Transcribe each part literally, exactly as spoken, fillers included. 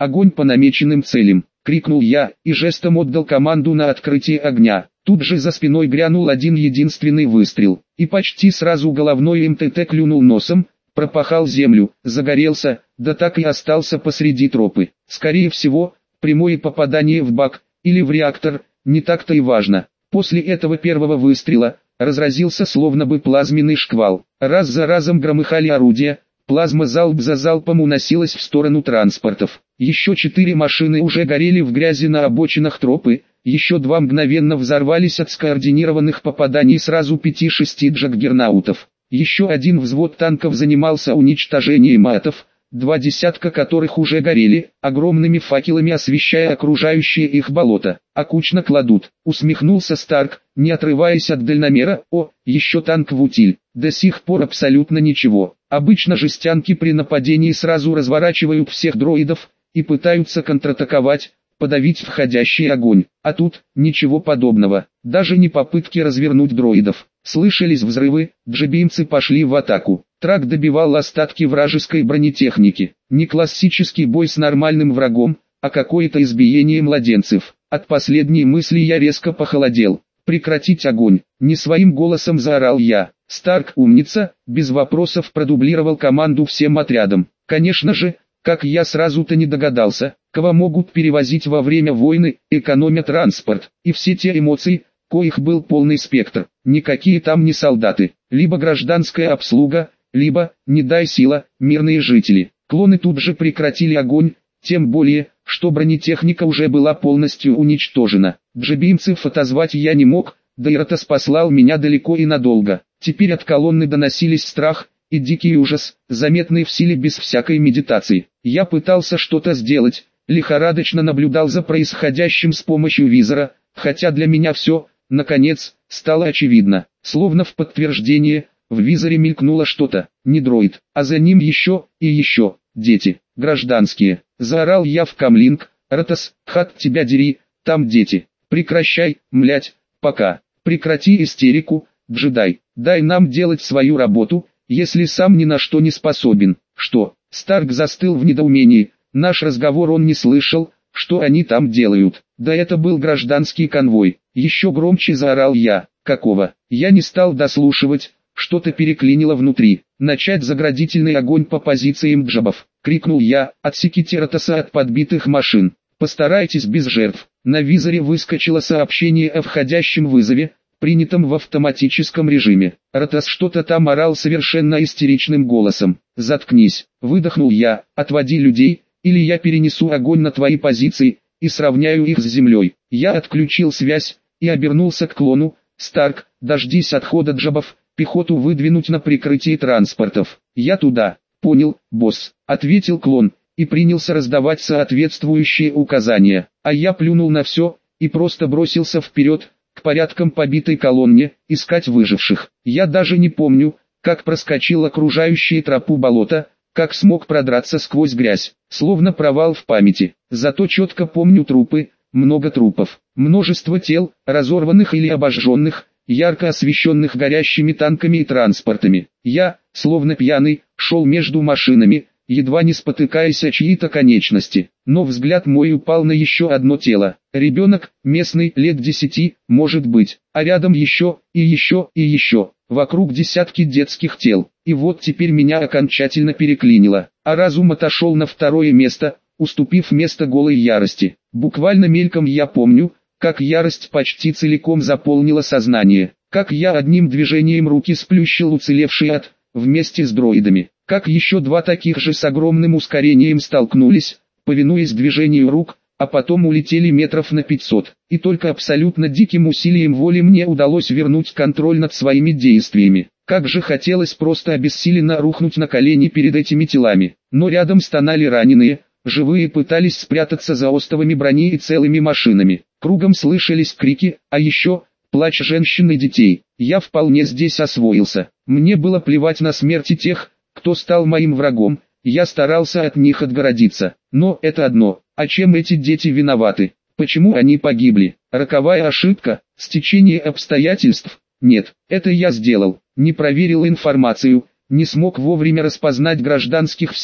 «Огонь по намеченным целям!» — крикнул я, и жестом отдал команду на открытие огня. Тут же за спиной грянул один единственный выстрел, и почти сразу головной МТТ клюнул носом, пропахал землю, загорелся, да так и остался посреди тропы. Скорее всего, прямое попадание в бак, или в реактор, не так-то и важно. После этого первого выстрела, разразился словно бы плазменный шквал. Раз за разом громыхали орудия, плазма залп за залпом уносилась в сторону транспортов. Еще четыре машины уже горели в грязи на обочинах тропы, еще два мгновенно взорвались от скоординированных попаданий сразу пяти-шести джаггернаутов. Еще один взвод танков занимался уничтожением атов, два десятка которых уже горели, огромными факелами освещая окружающее их болото. «А кучно кладут», — усмехнулся Старк, не отрываясь от дальномера. «О, еще танк в утиль. До сих пор абсолютно ничего. Обычно жестянки при нападении сразу разворачивают всех дроидов и пытаются контратаковать, подавить входящий огонь. А тут ничего подобного, даже не попытки развернуть дроидов». Слышались взрывы, джебимцы пошли в атаку. Трак добивал остатки вражеской бронетехники. Не классический бой с нормальным врагом, а какое-то избиение младенцев. От последней мысли я резко похолодел. «Прекратить огонь!» — не своим голосом заорал я. Старк, умница, без вопросов продублировал команду всем отрядам. Конечно же, как я сразу-то не догадался, кого могут перевозить во время войны, экономя транспорт, и все те эмоции, коих был полный спектр. Никакие там не солдаты, либо гражданская обслуга, либо, не дай сила, мирные жители. Клоны тут же прекратили огонь, тем более, что бронетехника уже была полностью уничтожена. Джебимцев отозвать я не мог, да и Ротас послал меня далеко и надолго. Теперь от колонны доносились страх и дикий ужас, заметный в силе без всякой медитации. Я пытался что-то сделать, лихорадочно наблюдал за происходящим с помощью визора, хотя для меня все, наконец, стало очевидно. Словно в подтверждение, в визоре мелькнуло что-то, не дроид, а за ним еще и еще, дети, гражданские. Заорал я в камлинг: «Ротас, хат тебя дери, там дети, прекращай, млять, пока, прекрати истерику, джедай, дай нам делать свою работу, если сам ни на что не способен». «Что?» — Старк застыл в недоумении, наш разговор он не слышал, что они там делают. Да это был гражданский конвой. Еще громче заорал я. «Какого?» Я не стал дослушивать, что-то переклинило внутри. «Начать заградительный огонь по позициям джабов!» — крикнул я. «Отсеките Ротаса от подбитых машин. Постарайтесь без жертв». На визоре выскочило сообщение о входящем вызове, принятом в автоматическом режиме. Ротас что-то там орал совершенно истеричным голосом. «Заткнись!» — выдохнул я. «Отводи людей, или я перенесу огонь на твои позиции и сравняю их с землей». Я отключил связь и обернулся к клону. «Старк, дождись отхода джабов, пехоту выдвинуть на прикрытие транспортов». «Я туда». «Понял, босс», — ответил клон, и принялся раздавать соответствующие указания. А я плюнул на все, и просто бросился вперед, к порядком побитой колонне, искать выживших. Я даже не помню, как проскочил окружающие тропу болота, как смог продраться сквозь грязь, словно провал в памяти. Зато четко помню трупы, много трупов, множество тел, разорванных или обожженных, ярко освещенных горящими танками и транспортами. Я, словно пьяный, шел между машинами, едва не спотыкаясь о чьи-то конечности. Но взгляд мой упал на еще одно тело. Ребенок, местный, лет десяти, может быть, а рядом еще, и еще, и еще. Вокруг десятки детских тел. И вот теперь меня окончательно переклинило, а разум отошел на второе место, уступив место голой ярости. Буквально мельком я помню, как ярость почти целиком заполнила сознание, как я одним движением руки сплющил уцелевший ад, вместе с дроидами, как еще два таких же с огромным ускорением столкнулись, повинуясь движению рук, а потом улетели метров на пятьсот, и только абсолютно диким усилием воли мне удалось вернуть контроль над своими действиями. Как же хотелось просто обессиленно рухнуть на колени перед этими телами, но рядом стонали раненые, живые пытались спрятаться за остовами брони и целыми машинами. Кругом слышались крики, а еще плач женщин и детей. Я вполне здесь освоился. Мне было плевать на смерти тех, кто стал моим врагом. Я старался от них отгородиться. Но это одно. А чем эти дети виноваты? Почему они погибли? Роковая ошибка? Стечение обстоятельств? Нет, это я сделал. Не проверил информацию, не смог вовремя распознать гражданских в силе,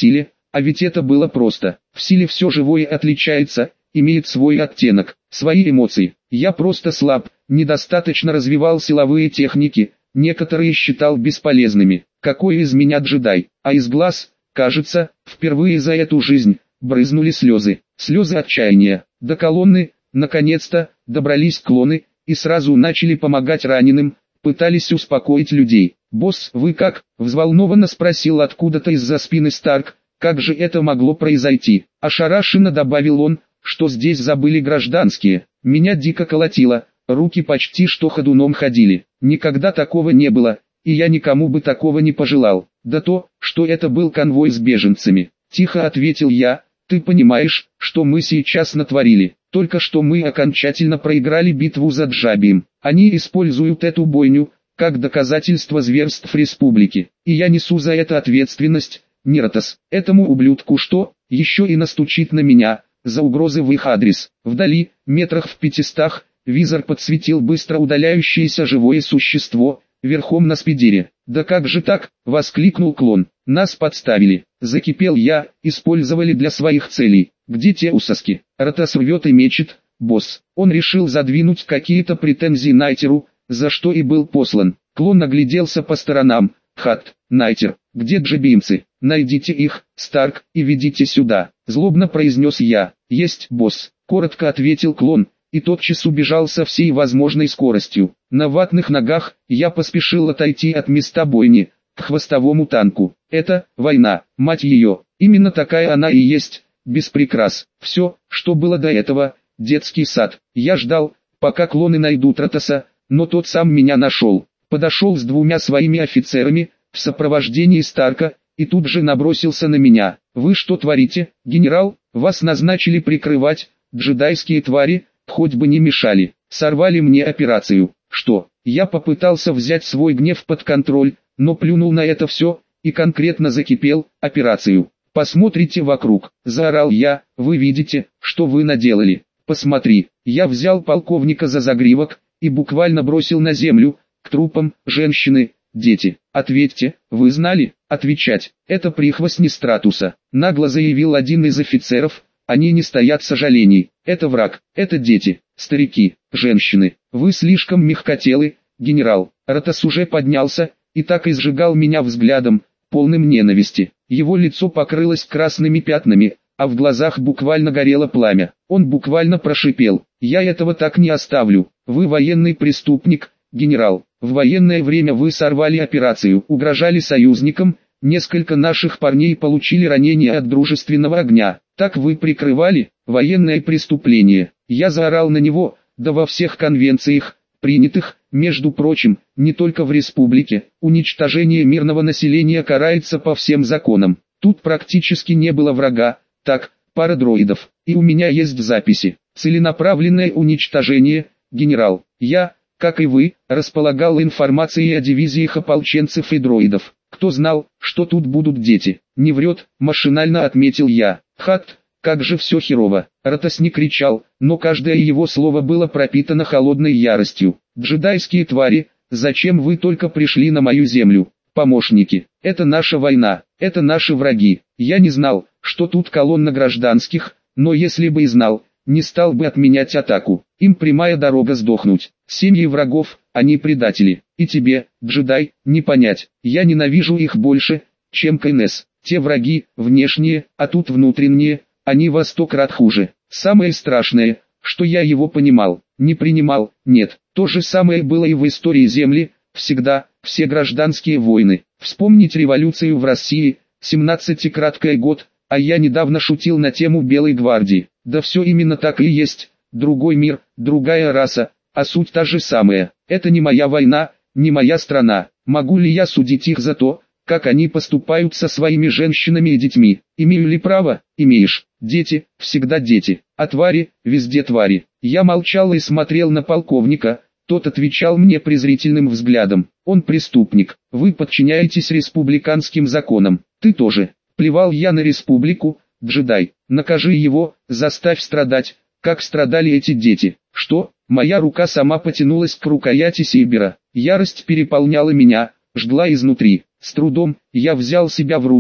А ведь это было просто. В силе все живое отличается, имеет свой оттенок, свои эмоции. Я просто слаб, недостаточно развивал силовые техники, некоторые считал бесполезными. Какой из меня джедай? А из глаз, кажется, впервые за эту жизнь, брызнули слезы. Слезы отчаяния. До колонны, наконец-то, добрались клоны, и сразу начали помогать раненым, пытались успокоить людей. «Босс, вы как?» – взволнованно спросил откуда-то из-за спины Старк. «Как же это могло произойти?» Ошарашенно добавил он, что здесь забыли гражданские. Меня дико колотило, руки почти что ходуном ходили. Никогда такого не было, и я никому бы такого не пожелал. Да то, что это был конвой с беженцами. Тихо ответил я, ты понимаешь, что мы сейчас натворили? Только что мы окончательно проиграли битву за Джабием. Они используют эту бойню, как доказательство зверств республики. И я несу за это ответственность. Ниротос, этому ублюдку что, еще и настучит на меня, за угрозы в их адрес. Вдали, метрах в пятистах, визор подсветил быстро удаляющееся живое существо, верхом на спидере. «Да как же так?» — воскликнул клон. «Нас подставили!» — закипел я, использовали для своих целей. «Где те усоски?» Ротос рвет и мечет, босс. Он решил задвинуть какие-то претензии Найтеру, за что и был послан. Клон огляделся по сторонам. «Хат, Найтер, где джебимцы? Найдите их, Старк, и ведите сюда!» Злобно произнес я. «Есть, босс!» — коротко ответил клон, и тотчас убежал со всей возможной скоростью. На ватных ногах я поспешил отойти от места бойни, к хвостовому танку. Это война, мать ее, именно такая она и есть, без прикрас. Все, что было до этого, детский сад. Я ждал, пока клоны найдут Ротоса, но тот сам меня нашел. Подошел с двумя своими офицерами, в сопровождении Старка, и тут же набросился на меня. «Вы что творите, генерал? Вас назначили прикрывать, джедайские твари, хоть бы не мешали. Сорвали мне операцию». «Что?» Я попытался взять свой гнев под контроль, но плюнул на это все, и конкретно закипел. «Операцию. Посмотрите вокруг», — заорал я. «Вы видите, что вы наделали? Посмотри». Я взял полковника за загривок, и буквально бросил на землю, к трупам, женщины, дети. «Ответьте, вы знали?» «Отвечать, это прихвостни Стратуса», — нагло заявил один из офицеров. «Они не стоят сожалений, это враг, это дети, старики, женщины. Вы слишком мягкотелы, генерал». Ротос уже поднялся, и так и сжигал меня взглядом, полным ненависти. Его лицо покрылось красными пятнами, а в глазах буквально горело пламя. Он буквально прошипел: «Я этого так не оставлю. Вы военный преступник, генерал. В военное время вы сорвали операцию, угрожали союзникам, несколько наших парней получили ранения от дружественного огня. Так вы прикрывали военное преступление». Я заорал на него: «Да во всех конвенциях, принятых, между прочим, не только в республике, уничтожение мирного населения карается по всем законам. Тут практически не было врага, так, пара дроидов, и у меня есть записи. Целенаправленное уничтожение, генерал. Я, как и вы, располагал информацией о дивизиях ополченцев и дроидов. Кто знал, что тут будут дети?» «Не врет», машинально отметил я. «Хат, как же все херово». Ротос не кричал, но каждое его слово было пропитано холодной яростью. «Джедайские твари, зачем вы только пришли на мою землю? Помощники, это наша война, это наши враги. Я не знал, что тут колонна гражданских, но если бы и знал, не стал бы отменять атаку. Им прямая дорога сдохнуть. Семьи врагов, они предатели. И тебе, джедай, не понять. Я ненавижу их больше, чем КНС. Те враги, внешние, а тут внутренние, они во сто крат хуже. Самое страшное, что я его понимал, не принимал, нет. То же самое было и в истории Земли, всегда, все гражданские войны. Вспомнить революцию в России, семнадцатикраткий год, а я недавно шутил на тему Белой гвардии. Да все именно так и есть, другой мир, другая раса, а суть та же самая. Это не моя война, не моя страна. Могу ли я судить их за то, как они поступают со своими женщинами и детьми? Имею ли право? Имеешь. Дети, всегда дети, а твари, везде твари. Я молчал и смотрел на полковника, тот отвечал мне презрительным взглядом. Он преступник, вы подчиняетесь республиканским законам, ты тоже. Плевал я на республику, джедай, накажи его, заставь страдать, как страдали эти дети. Что? Моя рука сама потянулась к рукояти сейбера, ярость переполняла меня, жгла изнутри. С трудом, я взял себя в руки,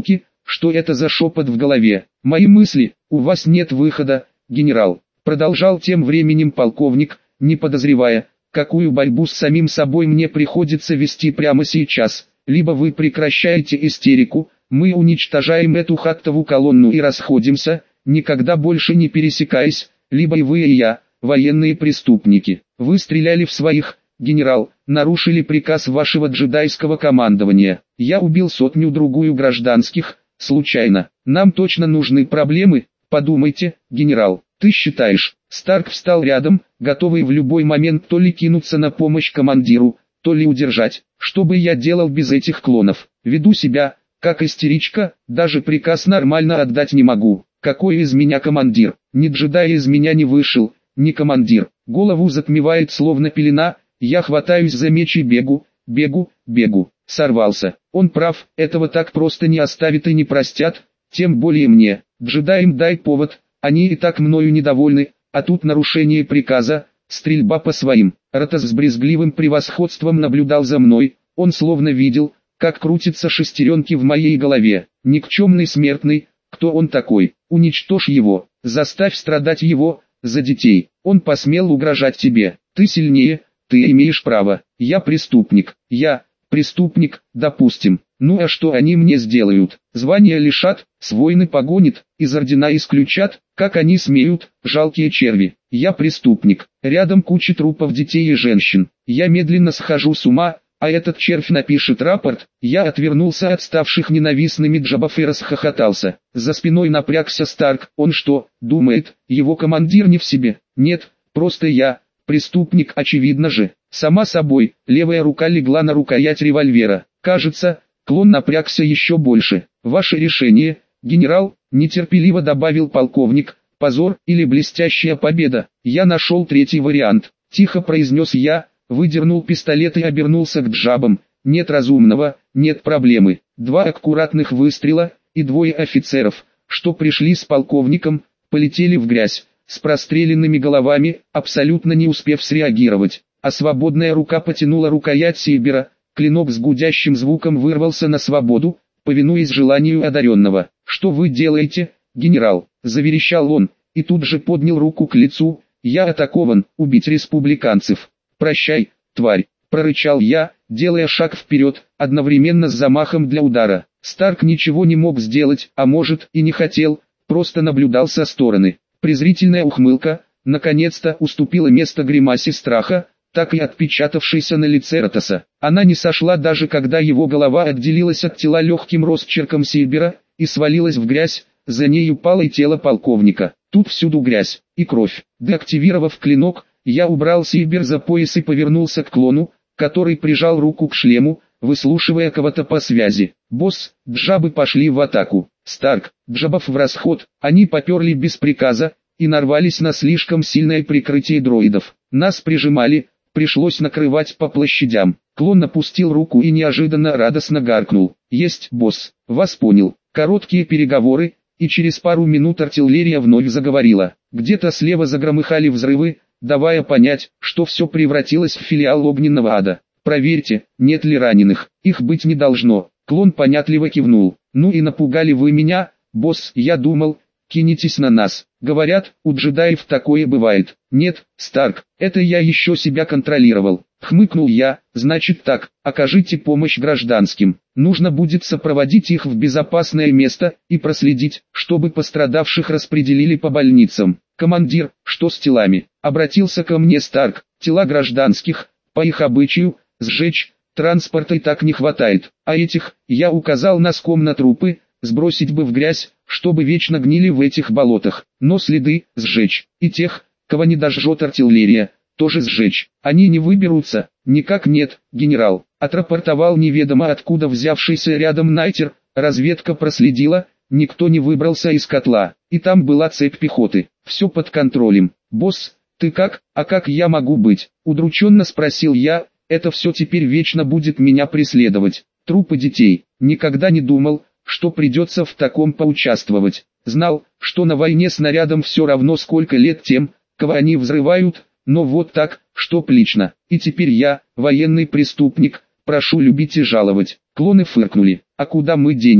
что это за шепот в голове. Мои мысли, у вас нет выхода, генерал. Продолжал тем временем полковник, не подозревая, какую борьбу с самим собой мне приходится вести прямо сейчас. Либо вы прекращаете истерику, мы уничтожаем эту хаттову колонну и расходимся, никогда больше не пересекаясь, либо и вы и я, военные преступники. Вы стреляли в своих, генерал, нарушили приказ вашего джедайского командования. Я убил сотню-другую гражданских, случайно. Нам точно нужны проблемы, подумайте, генерал. Ты считаешь? Старк встал рядом, готовый в любой момент то ли кинуться на помощь командиру, то ли удержать. Что бы я делал без этих клонов? Веду себя, как истеричка, даже приказ нормально отдать не могу. Какой из меня командир? Ни джедай из меня не вышел, ни командир. Голову затмевает словно пелена, я хватаюсь за меч и бегу, бегу, бегу. Сорвался. Он прав, этого так просто не оставят и не простят, тем более мне. Джедаям дай повод, они и так мною недовольны, а тут нарушение приказа, стрельба по своим. Ратас с брезгливым превосходством наблюдал за мной, он словно видел, как крутятся шестеренки в моей голове. Никчемный смертный, кто он такой? Уничтожь его, заставь страдать его, за детей. Он посмел угрожать тебе. Ты сильнее, ты имеешь право. Я преступник. Я, преступник, допустим. Ну а что они мне сделают? Звания лишат, с войны погонят, из ордена исключат, как они смеют, жалкие черви. Я преступник. Рядом куча трупов детей и женщин. Я медленно схожу с ума, а этот червь напишет рапорт. Я отвернулся от ставших ненавистными джабов и расхохотался. За спиной напрягся Старк. Он что, думает, его командир не в себе? Нет, просто я, преступник, очевидно же. Сама собой, левая рука легла на рукоять револьвера. Кажется, клон напрягся еще больше. Ваше решение, генерал, нетерпеливо добавил полковник. Позор или блестящая победа? Я нашел третий вариант. Тихо произнес я, выдернул пистолет и обернулся к джабам. Нет разумного, нет проблемы. Два аккуратных выстрела, и двое офицеров, что пришли с полковником, полетели в грязь, с простреленными головами, абсолютно не успев среагировать. А свободная рука потянула рукоять Сейбера, клинок с гудящим звуком вырвался на свободу, повинуясь желанию одаренного. «Что вы делаете, генерал?» – заверещал он, и тут же поднял руку к лицу. «Я атакован, убить республиканцев». «Прощай, тварь», – прорычал я, делая шаг вперед, одновременно с замахом для удара. Старк ничего не мог сделать, а может и не хотел, просто наблюдал со стороны. Презрительная ухмылка, наконец-то уступила место гримасе страха, так и отпечатавшейся на лице Ратаса. Она не сошла даже когда его голова отделилась от тела легким росчерком Сейбера и свалилась в грязь, за ней упало и тело полковника. Тут всюду грязь и кровь. Деактивировав клинок, я убрал Сейбер за пояс и повернулся к клону, который прижал руку к шлему, выслушивая кого-то по связи. «Босс, джабы пошли в атаку. Старк, джабов в расход, они поперли без приказа и нарвались на слишком сильное прикрытие дроидов. Нас прижимали, пришлось накрывать по площадям». Клон опустил руку и неожиданно радостно гаркнул. «Есть, босс, вас понял». Короткие переговоры, и через пару минут артиллерия вновь заговорила. Где-то слева загромыхали взрывы, давая понять, что все превратилось в филиал огненного ада. «Проверьте, нет ли раненых, их быть не должно». Клон понятливо кивнул. «Ну и напугали вы меня, босс, я думал, кинетесь на нас. Говорят, у джедаев такое бывает». «Нет, Старк, это я еще себя контролировал». Хмыкнул я. «Значит так, окажите помощь гражданским. Нужно будет сопроводить их в безопасное место и проследить, чтобы пострадавших распределили по больницам». «Командир, что с телами?» Обратился ко мне Старк. «Тела гражданских, по их обычаю, сжечь, транспорта и так не хватает, а этих, я указал носком на трупы, сбросить бы в грязь, чтобы вечно гнили в этих болотах, но следы, сжечь, и тех, кого не дожжет артиллерия, тоже сжечь. Они не выберутся». «Никак нет, генерал», — отрапортовал неведомо откуда взявшийся рядом Найтер. «Разведка проследила, никто не выбрался из котла, и там была цепь пехоты, все под контролем». «Босс, ты как, а как я могу быть?» — удрученно спросил я. «Это все теперь вечно будет меня преследовать. Трупы детей. Никогда не думал, что придется в таком поучаствовать. Знал, что на войне снарядом все равно сколько лет тем, кого они взрывают, но вот так, чтоб лично. И теперь я, военный преступник, прошу любить и жаловать». Клоны фыркнули. «А куда мы денемся?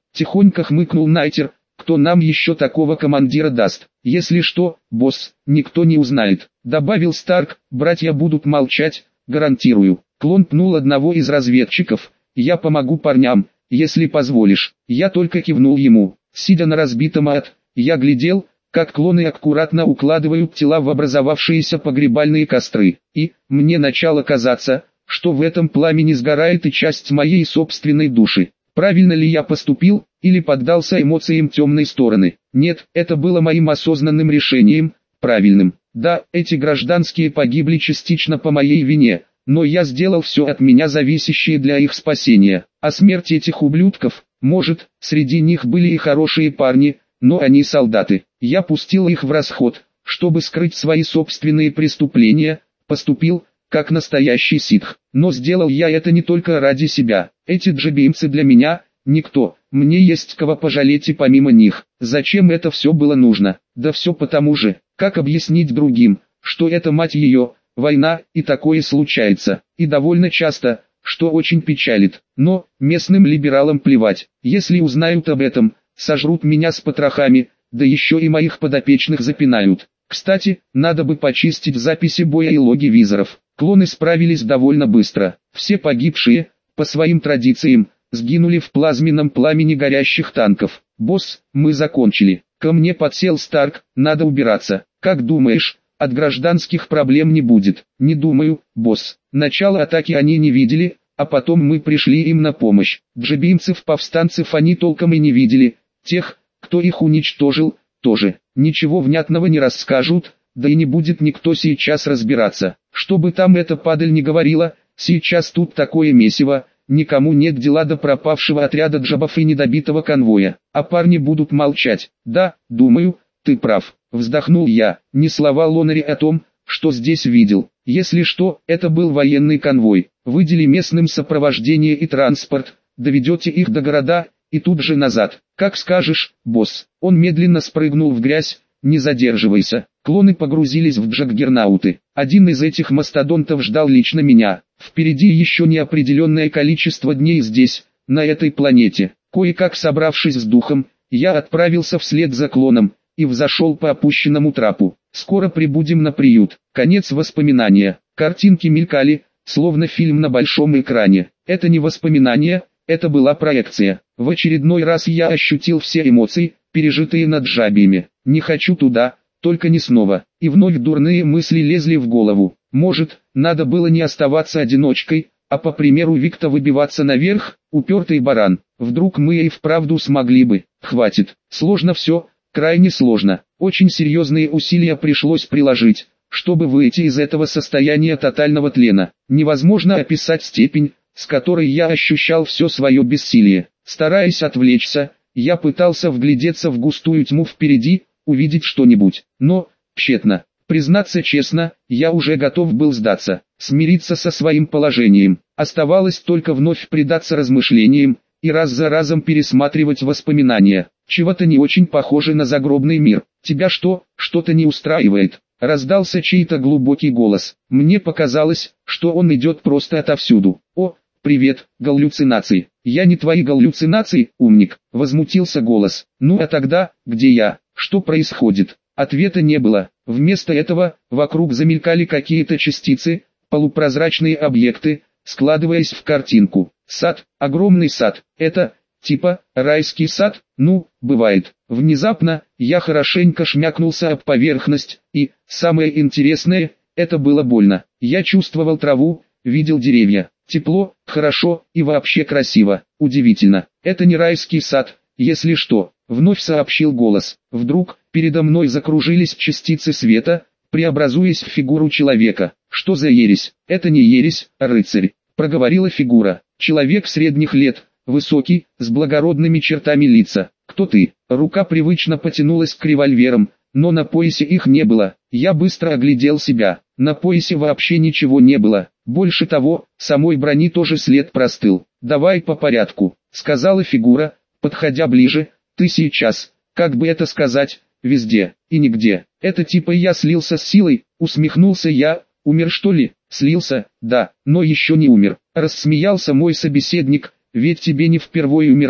Тихонько хмыкнул Найтер. Кто нам еще такого командира даст? Если что, босс, никто не узнает. Добавил Старк, братья будут молчать, гарантирую. Клон пнул одного из разведчиков. Я помогу парням, если позволишь. Я только кивнул ему. Сидя на разбитом ад, я глядел, как клоны аккуратно укладывают тела в образовавшиеся погребальные костры. И, мне начало казаться, что в этом пламени сгорает и часть моей собственной души. Правильно ли я поступил, или поддался эмоциям темной стороны? Нет, это было моим осознанным решением, правильным. Да, эти гражданские погибли частично по моей вине, но я сделал все от меня зависящее для их спасения. А смерть этих ублюдков, может, среди них были и хорошие парни, но они солдаты. Я пустил их в расход, чтобы скрыть свои собственные преступления, поступил, как настоящий ситх. Но сделал я это не только ради себя. Эти джебимцы для меня – никто, мне есть кого пожалеть и помимо них. Зачем это все было нужно? Да все потому же, как объяснить другим, что это, мать ее, война, и такое случается. И довольно часто, что очень печалит. Но, местным либералам плевать. Если узнают об этом, сожрут меня с потрохами, да еще и моих подопечных запинают. Кстати, надо бы почистить записи боя и логи визоров. Клоны справились довольно быстро. Все погибшие, по своим традициям, сгинули в плазменном пламени горящих танков. «Босс, мы закончили». Ко мне подсел Старк, надо убираться. Как думаешь, от гражданских проблем не будет? Не думаю, босс. Начало атаки они не видели, а потом мы пришли им на помощь. Джебимцев-повстанцев они толком и не видели. Тех, кто их уничтожил, тоже. Ничего внятного не расскажут, да и не будет никто сейчас разбираться. Что бы там эта падаль не говорила, сейчас тут такое месиво, никому нет дела до пропавшего отряда джабов и недобитого конвоя. А парни будут молчать. Да, думаю, ты прав. Вздохнул я. Ни слова Лонари о том, что здесь видел. Если что, это был военный конвой. Выдели местным сопровождение и транспорт, доведете их до города, и тут же назад. Как скажешь, босс. Он медленно спрыгнул в грязь. Не задерживайся. Клоны погрузились в джаггернауты. Один из этих мастодонтов ждал лично меня. Впереди еще неопределенное количество дней здесь, на этой планете. Кое-как собравшись с духом, я отправился вслед за клоном, и взошел по опущенному трапу. Скоро прибудем на приют. Конец воспоминания. Картинки мелькали, словно фильм на большом экране. Это не воспоминания, это была проекция. В очередной раз я ощутил все эмоции, пережитые над джабиями. Не хочу туда, только не снова. И вновь дурные мысли лезли в голову. Может, надо было не оставаться одиночкой, а по примеру Викта выбиваться наверх, упертый баран. Вдруг мы и вправду смогли бы. Хватит. Сложно все, крайне сложно. Очень серьезные усилия пришлось приложить, чтобы выйти из этого состояния тотального тлена. Невозможно описать степень, с которой я ощущал все свое бессилие. Стараясь отвлечься, я пытался вглядеться в густую тьму впереди, увидеть что-нибудь. Но, тщетно. Признаться честно, я уже готов был сдаться, смириться со своим положением. Оставалось только вновь предаться размышлениям, и раз за разом пересматривать воспоминания. Чего-то не очень похоже на загробный мир. Тебя что, что-то не устраивает? Раздался чей-то глубокий голос. Мне показалось, что он идет просто отовсюду. О, привет, галлюцинации. Я не твои галлюцинации, умник, возмутился голос. Ну а тогда, где я? Что происходит? Ответа не было. Вместо этого, вокруг замелькали какие-то частицы, полупрозрачные объекты, складываясь в картинку. Сад, огромный сад. Это, типа, райский сад? Ну, бывает. Внезапно, я хорошенько шмякнулся об поверхность, и, самое интересное, это было больно. Я чувствовал траву, видел деревья. Тепло, хорошо и вообще красиво. Удивительно. Это не райский сад, если что. Вновь сообщил голос. Вдруг, передо мной закружились частицы света, преобразуясь в фигуру человека. Что за ересь? Это не ересь, а рыцарь. Проговорила фигура. Человек средних лет, высокий, с благородными чертами лица. Кто ты? Рука привычно потянулась к револьверам, но на поясе их не было. Я быстро оглядел себя. На поясе вообще ничего не было. Больше того, самой брони тоже след простыл. Давай по порядку, сказала фигура, подходя ближе. Ты сейчас, как бы это сказать, везде и нигде. Это типа я слился с силой, усмехнулся я. Умер что ли? Слился, да, но еще не умер. Рассмеялся мой собеседник, ведь тебе не впервые умирать.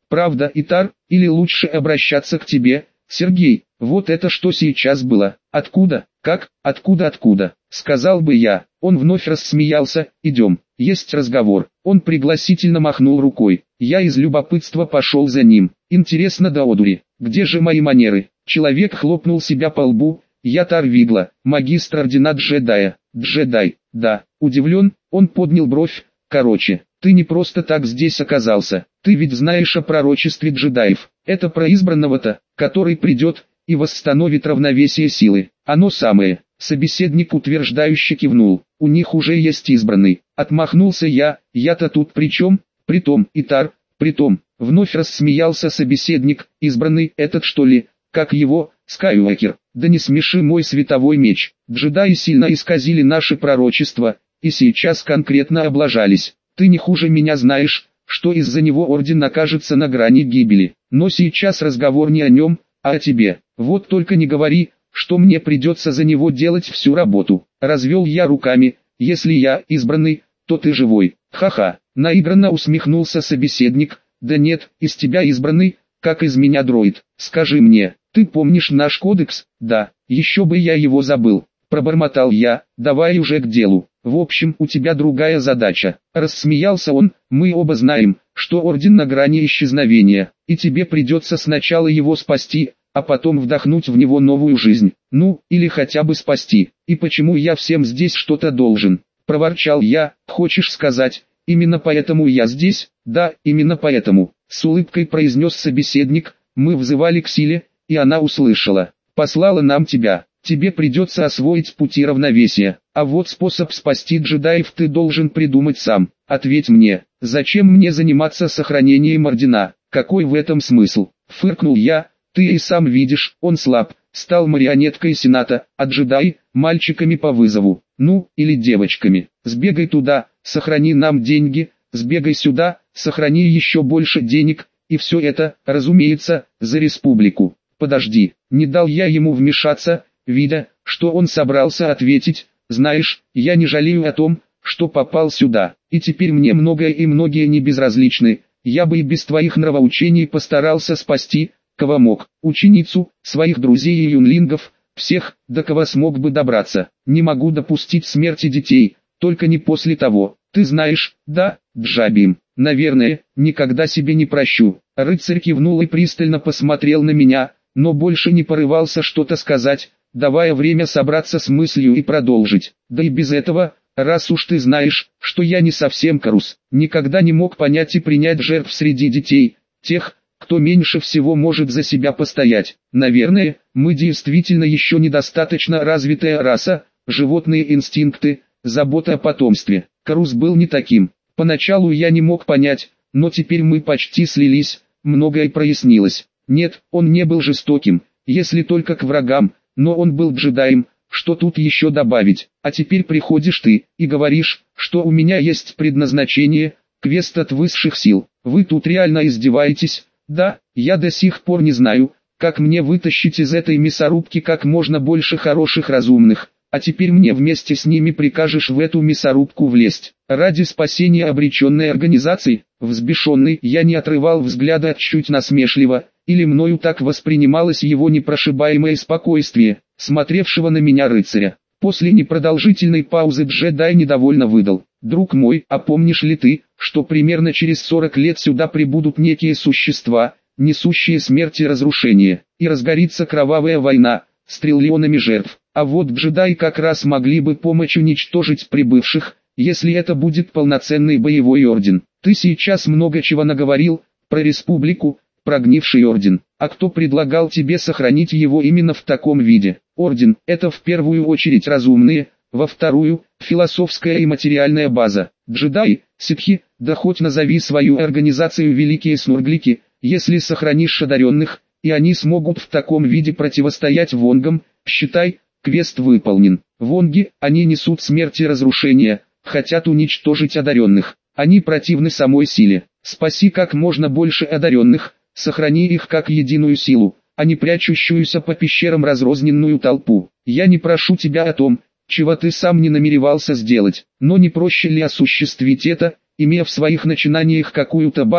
Правда, Итар, или лучше обращаться к тебе, Сергей, вот это что сейчас было? Откуда? Как? Откуда откуда? Сказал бы я. Он вновь рассмеялся. Идем, есть разговор. Он пригласительно махнул рукой. Я из любопытства пошел за ним. Интересно до одури. Где же мои манеры? Человек хлопнул себя по лбу. Я Тар Вигла, магистр ордена джедая. Джедай, да. Удивлен, он поднял бровь. Короче, ты не просто так здесь оказался. Ты ведь знаешь о пророчестве джедаев. Это про избранного-то, который придет и восстановит равновесие силы. Оно самое. Собеседник утверждающе кивнул. У них уже есть избранный. Отмахнулся я. Я-то тут при чем? Притом, Итар, притом. Вновь рассмеялся собеседник. Избранный этот что ли? Как его? Скайуокер. Да не смеши мой световой меч. Джедаи сильно исказили наши пророчества, и сейчас конкретно облажались. Ты не хуже меня знаешь, что из-за него орден окажется на грани гибели. Но сейчас разговор не о нем, а о тебе. Вот только не говори, что мне придется за него делать всю работу. Развел я руками. Если я избранный, то ты живой. Ха-ха. Наигранно усмехнулся собеседник. Да нет, из тебя избранный, как из меня дроид. Скажи мне, ты помнишь наш кодекс? Да, еще бы я его забыл. Пробормотал я. Давай уже к делу. В общем, у тебя другая задача. Рассмеялся он. Мы оба знаем, что орден на грани исчезновения, и тебе придется сначала его спасти, а потом вдохнуть в него новую жизнь. Ну, или хотя бы спасти. И почему я всем здесь что-то должен? Проворчал я. Хочешь сказать, именно поэтому я здесь? Да, именно поэтому. С улыбкой произнес собеседник. Мы взывали к силе, и она услышала. Послала нам тебя. Тебе придется освоить пути равновесия, а вот способ спасти джедаев ты должен придумать сам. Ответь мне, зачем мне заниматься сохранением ордена? Какой в этом смысл? Фыркнул я. Ты и сам видишь, он слаб, стал марионеткой Сената, а джедаи – мальчиками по вызову. Ну, или девочками. Сбегай туда, сохрани нам деньги, сбегай сюда, сохрани еще больше денег, и все это, разумеется, за республику. Подожди, не дал я ему вмешаться, видя, что он собрался ответить. Знаешь, я не жалею о том, что попал сюда, и теперь мне многое и многие не безразличны. Я бы и без твоих нравоучений постарался спасти, кого мог, ученицу, своих друзей и юнлингов, всех, до кого смог бы добраться. Не могу допустить смерти детей, только не после того. Ты знаешь, да, Джабим, наверное, никогда себе не прощу. Рыцарь кивнул и пристально посмотрел на меня, но больше не порывался что-то сказать, давая время собраться с мыслью и продолжить. Да и без этого, раз уж ты знаешь, что я не совсем карус, никогда не мог понять и принять жертв среди детей, тех, кто меньше всего может за себя постоять. Наверное, мы действительно еще недостаточно развитая раса, животные инстинкты, забота о потомстве. Карус был не таким. Поначалу я не мог понять, но теперь мы почти слились, многое прояснилось. Нет, он не был жестоким, если только к врагам, но он был джедаем, что тут еще добавить. А теперь приходишь ты и говоришь, что у меня есть предназначение, квест от высших сил. Вы тут реально издеваетесь? Да, я до сих пор не знаю, как мне вытащить из этой мясорубки как можно больше хороших разумных, а теперь мне вместе с ними прикажешь в эту мясорубку влезть. Ради спасения обреченной организации, взбешенный, я не отрывал взгляда от чуть насмешливо, или мною так воспринималось его непрошибаемое спокойствие, смотревшего на меня рыцаря. После непродолжительной паузы джедай недовольно выдал. «Друг мой, а помнишь ли ты, что примерно через сорок лет сюда прибудут некие существа, несущие смерть и разрушение, и разгорится кровавая война, с триллионами жертв, а вот джедаи как раз могли бы помочь уничтожить прибывших, если это будет полноценный боевой орден. Ты сейчас много чего наговорил, про республику, прогнивший орден, а кто предлагал тебе сохранить его именно в таком виде? Орден – это в первую очередь разумные, во вторую – философская и материальная база. Джедаи, ситхи, да хоть назови свою организацию великие снурглики, если сохранишь одаренных, и они смогут в таком виде противостоять вонгам, считай, квест выполнен. Вонги, они несут смерть и разрушение, хотят уничтожить одаренных, они противны самой силе. Спаси как можно больше одаренных, сохрани их как единую силу, а не прячущуюся по пещерам разрозненную толпу. Я не прошу тебя о том, чего ты сам не намеревался сделать, но не проще ли осуществить это, имея в своих начинаниях какую-то базу,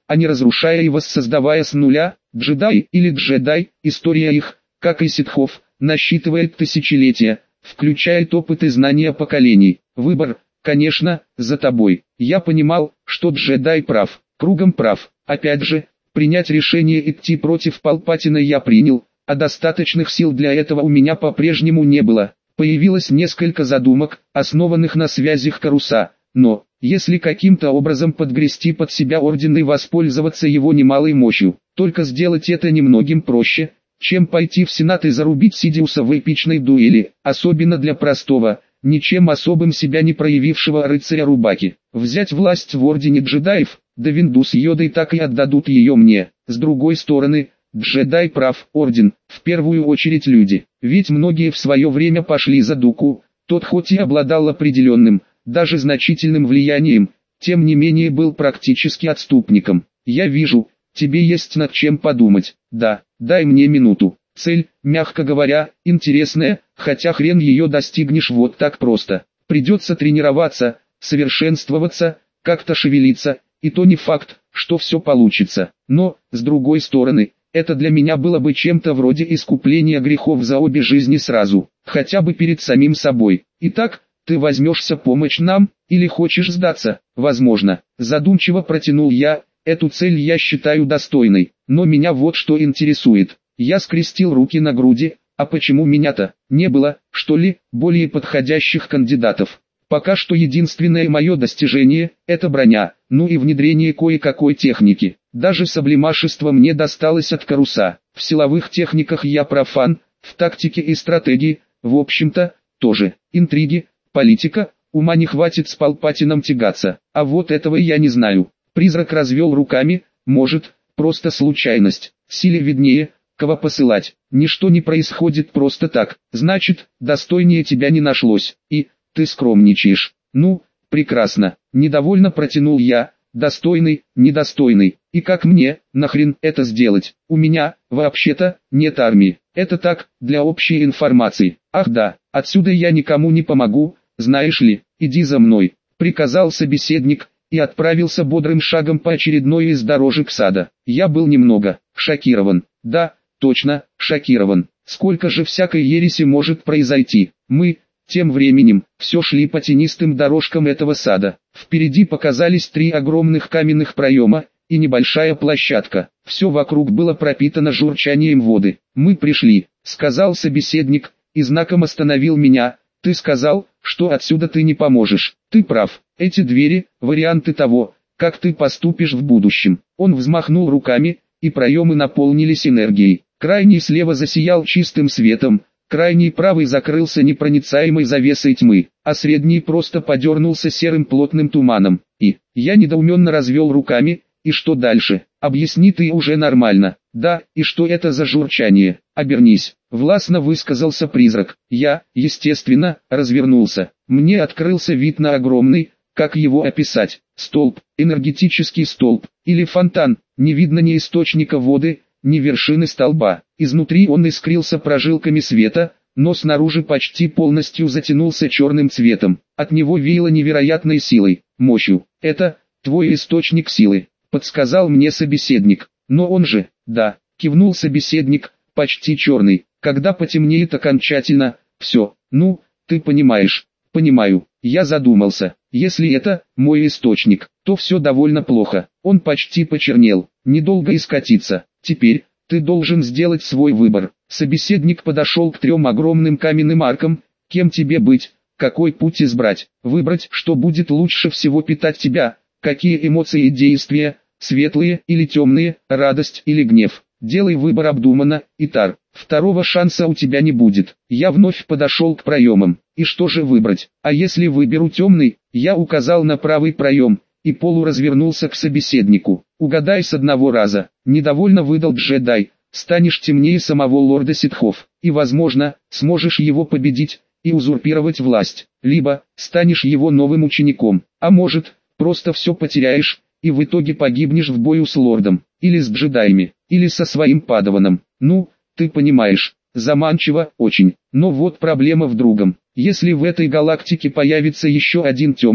а не разрушая и воссоздавая с нуля. Джедай или джедай, история их, как и ситхов, насчитывает тысячелетия, включает опыт и знания поколений. Выбор, конечно, за тобой. Я понимал, что джедай прав, кругом прав. Опять же, принять решение идти против Палпатина я принял, а достаточных сил для этого у меня по-прежнему не было. Появилось несколько задумок, основанных на связях Каруса, но, если каким-то образом подгрести под себя орден и воспользоваться его немалой мощью, только сделать это немногим проще, чем пойти в Сенат и зарубить Сидиуса в эпичной дуэли, особенно для простого, ничем особым себя не проявившего рыцаря Рубаки. Взять власть в Ордене джедаев, да Винду с Йодой так и отдадут ее мне. С другой стороны, джедай прав, Орден, в первую очередь люди. Ведь многие в свое время пошли за Дуку, тот хоть и обладал определенным, даже значительным влиянием, тем не менее был практически отступником. Я вижу, тебе есть над чем подумать. Да, дай мне минуту. Цель, мягко говоря, интересная, хотя хрен ее достигнешь вот так просто. Придется тренироваться, совершенствоваться, как-то шевелиться, и то не факт, что все получится. Но, с другой стороны, это для меня было бы чем-то вроде искупления грехов за обе жизни сразу, хотя бы перед самим собой. Итак, ты возьмешься помочь нам, или хочешь сдаться? Возможно, задумчиво протянул я, эту цель я считаю достойной, но меня вот что интересует. Я скрестил руки на груди, а почему меня-то не было, что ли, более подходящих кандидатов? Пока что единственное мое достижение – это броня, ну и внедрение кое-какой техники. Даже саблемашество мне досталось от Каруса. В силовых техниках я профан, в тактике и стратегии, в общем-то, тоже. Интриги, политика, ума не хватит с Палпатином тягаться. А вот этого я не знаю. Призрак развел руками, может, просто случайность. Силе виднее, кого посылать. Ничто не происходит просто так. Значит, достойнее тебя не нашлось. И, ты скромничаешь. Ну, прекрасно. Недовольно протянул я. Достойный, недостойный. И как мне, нахрен это сделать? У меня, вообще-то, нет армии. Это так, для общей информации. Ах да, отсюда я никому не помогу, знаешь ли. Иди за мной, приказал собеседник, и отправился бодрым шагом по очередной из дорожек сада. Я был немного шокирован. Да, точно, шокирован. Сколько же всякой ереси может произойти? Мы... Тем временем, все шли по тенистым дорожкам этого сада. Впереди показались три огромных каменных проема, и небольшая площадка. Все вокруг было пропитано журчанием воды. «Мы пришли», — сказал собеседник, и знаком остановил меня. «Ты сказал, что отсюда ты не поможешь. Ты прав. Эти двери — варианты того, как ты поступишь в будущем». Он взмахнул руками, и проемы наполнились энергией. Крайний слева засиял чистым светом. Крайний правый закрылся непроницаемой завесой тьмы, а средний просто подернулся серым плотным туманом. И, я недоуменно развел руками, и что дальше? Объясни ты уже нормально. Да, и что это за журчание? Обернись, властно высказался призрак. Я, естественно, развернулся. Мне открылся вид на огромный, как его описать, столб, энергетический столб, или фонтан. Не видно ни источника воды, ни вершины столба. Изнутри он искрился прожилками света, но снаружи почти полностью затянулся черным цветом. От него веяло невероятной силой, мощью. «Это твой источник силы», — подсказал мне собеседник. «Но он же...» «Да», — кивнул собеседник, — «почти черный. Когда потемнеет окончательно, все, ну, ты понимаешь». «Понимаю». Я задумался. Если это мой источник, то все довольно плохо. Он почти почернел. Недолго и скатиться. Теперь ты должен сделать свой выбор. Собеседник подошел к трем огромным каменным аркам. Кем тебе быть? Какой путь избрать? Выбрать, что будет лучше всего питать тебя. Какие эмоции и действия, светлые или темные, радость или гнев. Делай выбор обдуманно, Итар. Второго шанса у тебя не будет. Я вновь подошел к проемам. И что же выбрать? А если выберу темный? Я указал на правый проем, и полуразвернулся к собеседнику. Угадай с одного раза. Недовольно выдал джедай. Станешь темнее самого лорда ситхов. И возможно, сможешь его победить, и узурпировать власть. Либо, станешь его новым учеником. А может, просто все потеряешь, и в итоге погибнешь в бою с лордом. Или с джедаями, или со своим падаваном. Ну, ты понимаешь, заманчиво очень. Но вот проблема в другом. Если в этой галактике появится еще один темный,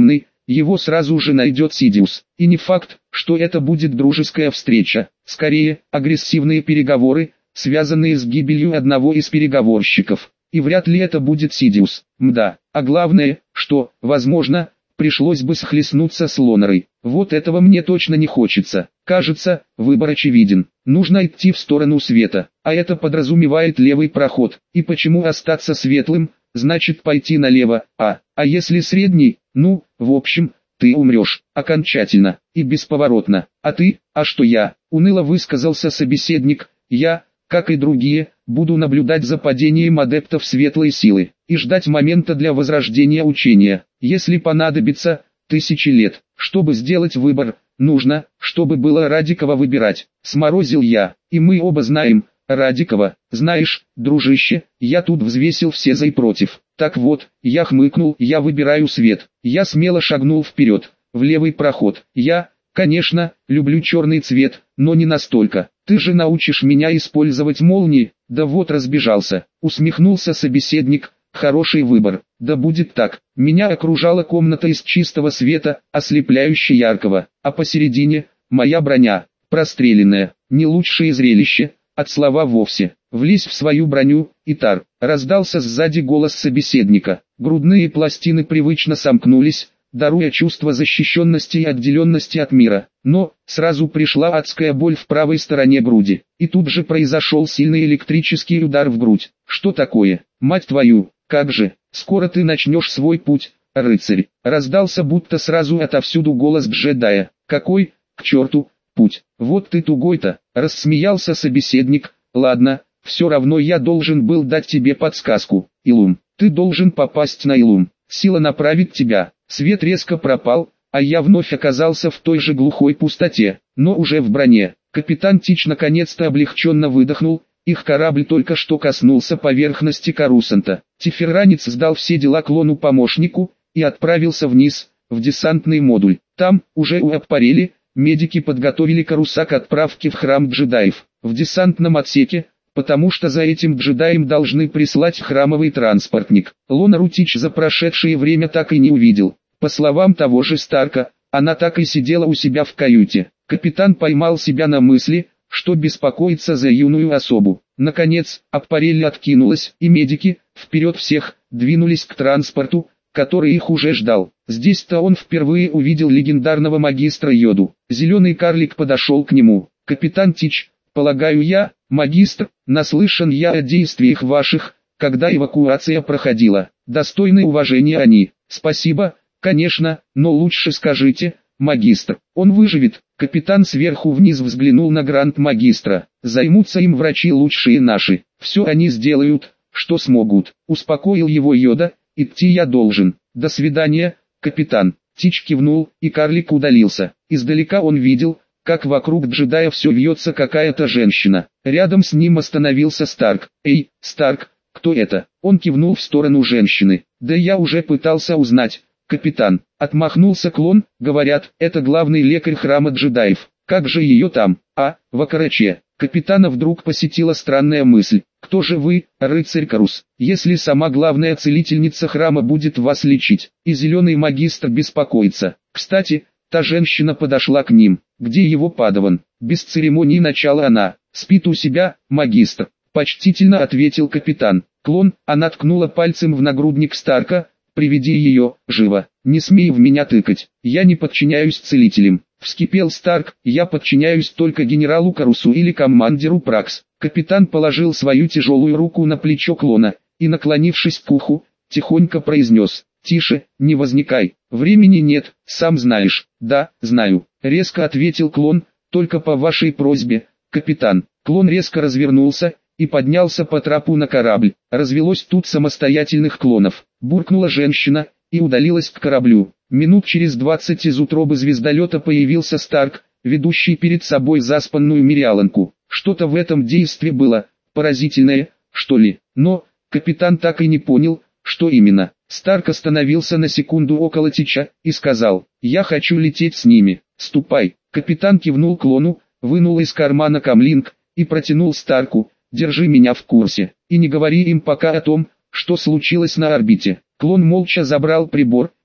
его сразу же найдет Сидиус. И не факт, что это будет дружеская встреча, скорее, агрессивные переговоры, связанные с гибелью одного из переговорщиков. И вряд ли это будет Сидиус. Мда. А главное, что, возможно, пришлось бы схлестнуться с Лонерой. Вот этого мне точно не хочется. Кажется, выбор очевиден. Нужно идти в сторону света, а это подразумевает левый проход. И почему остаться светлым, значит пойти налево, а, а если средний, ну, в общем, ты умрешь, окончательно, и бесповоротно. А ты, а что я, уныло высказался собеседник, я, как и другие, буду наблюдать за падением адептов светлой силы, и ждать момента для возрождения учения. Если понадобится, тысячи лет, чтобы сделать выбор, нужно, чтобы было ради кого выбирать. Сморозил я, и мы оба знаем, ради кого. Знаешь, дружище, я тут взвесил все за и против. Так вот, я хмыкнул, я выбираю свет. Я смело шагнул вперед, в левый проход. Я, конечно, люблю черный цвет, но не настолько. Ты же научишь меня использовать молнии. Да вот разбежался, усмехнулся собеседник. Хороший выбор. Да будет так. Меня окружала комната из чистого света, ослепляюще яркого, а посередине моя броня, простреленная. Не лучшее зрелище. От слова вовсе. Влезь в свою броню, Итар. Раздался сзади голос собеседника. Грудные пластины привычно сомкнулись, даруя чувство защищенности и отделенности от мира. Но, сразу пришла адская боль в правой стороне груди. И тут же произошел сильный электрический удар в грудь. Что такое? Мать твою, как же, скоро ты начнешь свой путь, рыцарь. Раздался будто сразу отовсюду голос джедая. Какой, к черту, путь? Вот ты тугой-то, рассмеялся собеседник. Ладно, все равно я должен был дать тебе подсказку. Илум, ты должен попасть на Илум. Сила направит тебя. Свет резко пропал, а я вновь оказался в той же глухой пустоте, но уже в броне. Капитан Тич наконец-то облегченно выдохнул, их корабль только что коснулся поверхности Корусанта. Тиферранец сдал все дела клону-помощнику и отправился вниз, в десантный модуль. Там, уже у Аппарели, медики подготовили Каруса к отправке в храм джедаев, в десантном отсеке, потому что за этим джедаем должны прислать храмовый транспортник. Лонеру Тич за прошедшее время так и не увидел. По словам того же Старка, она так и сидела у себя в каюте. Капитан поймал себя на мысли, что беспокоится за юную особу. Наконец, Аппарель откинулась, и медики, вперед всех, двинулись к транспорту, который их уже ждал. Здесь-то он впервые увидел легендарного магистра Йоду. Зеленый карлик подошел к нему. «Капитан Тич, полагаю я, магистр, наслышан я о действиях ваших, когда эвакуация проходила. Достойны уважения они. Спасибо, конечно, но лучше скажите, магистр, он выживет?» Капитан сверху вниз взглянул на гранд-магистра. «Займутся им врачи лучшие наши. Все они сделают, что смогут». Успокоил его Йода. «Идти я должен. До свидания, капитан». Тич кивнул, и карлик удалился. Издалека он видел, как вокруг джедая все вьется какая-то женщина. Рядом с ним остановился Старк. «Эй, Старк, кто это?» Он кивнул в сторону женщины. «Да я уже пытался узнать, капитан». Отмахнулся клон. «Говорят, это главный лекарь храма джедаев. Как же ее там? А, в Акараче». Капитана вдруг посетила странная мысль. «Кто же вы, рыцарь Карус, если сама главная целительница храма будет вас лечить?» И зеленый магистр беспокоится. Кстати, та женщина подошла к ним. «Где его падаван?» Без церемонии начала она. «Спит у себя, магистр», почтительно ответил капитан. «Клон», она ткнула пальцем в нагрудник Старка. «Приведи ее, живо, не смей в меня тыкать, я не подчиняюсь целителям». Вскипел Старк. «Я подчиняюсь только генералу Карусу или командиру Пракс». Капитан положил свою тяжелую руку на плечо клона, и, наклонившись к уху, тихонько произнес: «Тише, не возникай, времени нет, сам знаешь». «Да, знаю», — резко ответил клон, — «только по вашей просьбе, капитан». Клон резко развернулся и поднялся по трапу на корабль. Развелось тут самостоятельных клонов. Буркнула женщина и удалилась к кораблю. Минут через двадцать из утробы звездолета появился Старк, ведущий перед собой заспанную Мириаланку. Что-то в этом действии было поразительное, что ли, но капитан так и не понял, что именно. Старк остановился на секунду около Тича и сказал: «Я хочу лететь с ними, ступай». Капитан кивнул клону, вынул из кармана камлинг и протянул Старку: «Держи меня в курсе, и не говори им пока о том, что случилось на орбите». Клон молча забрал прибор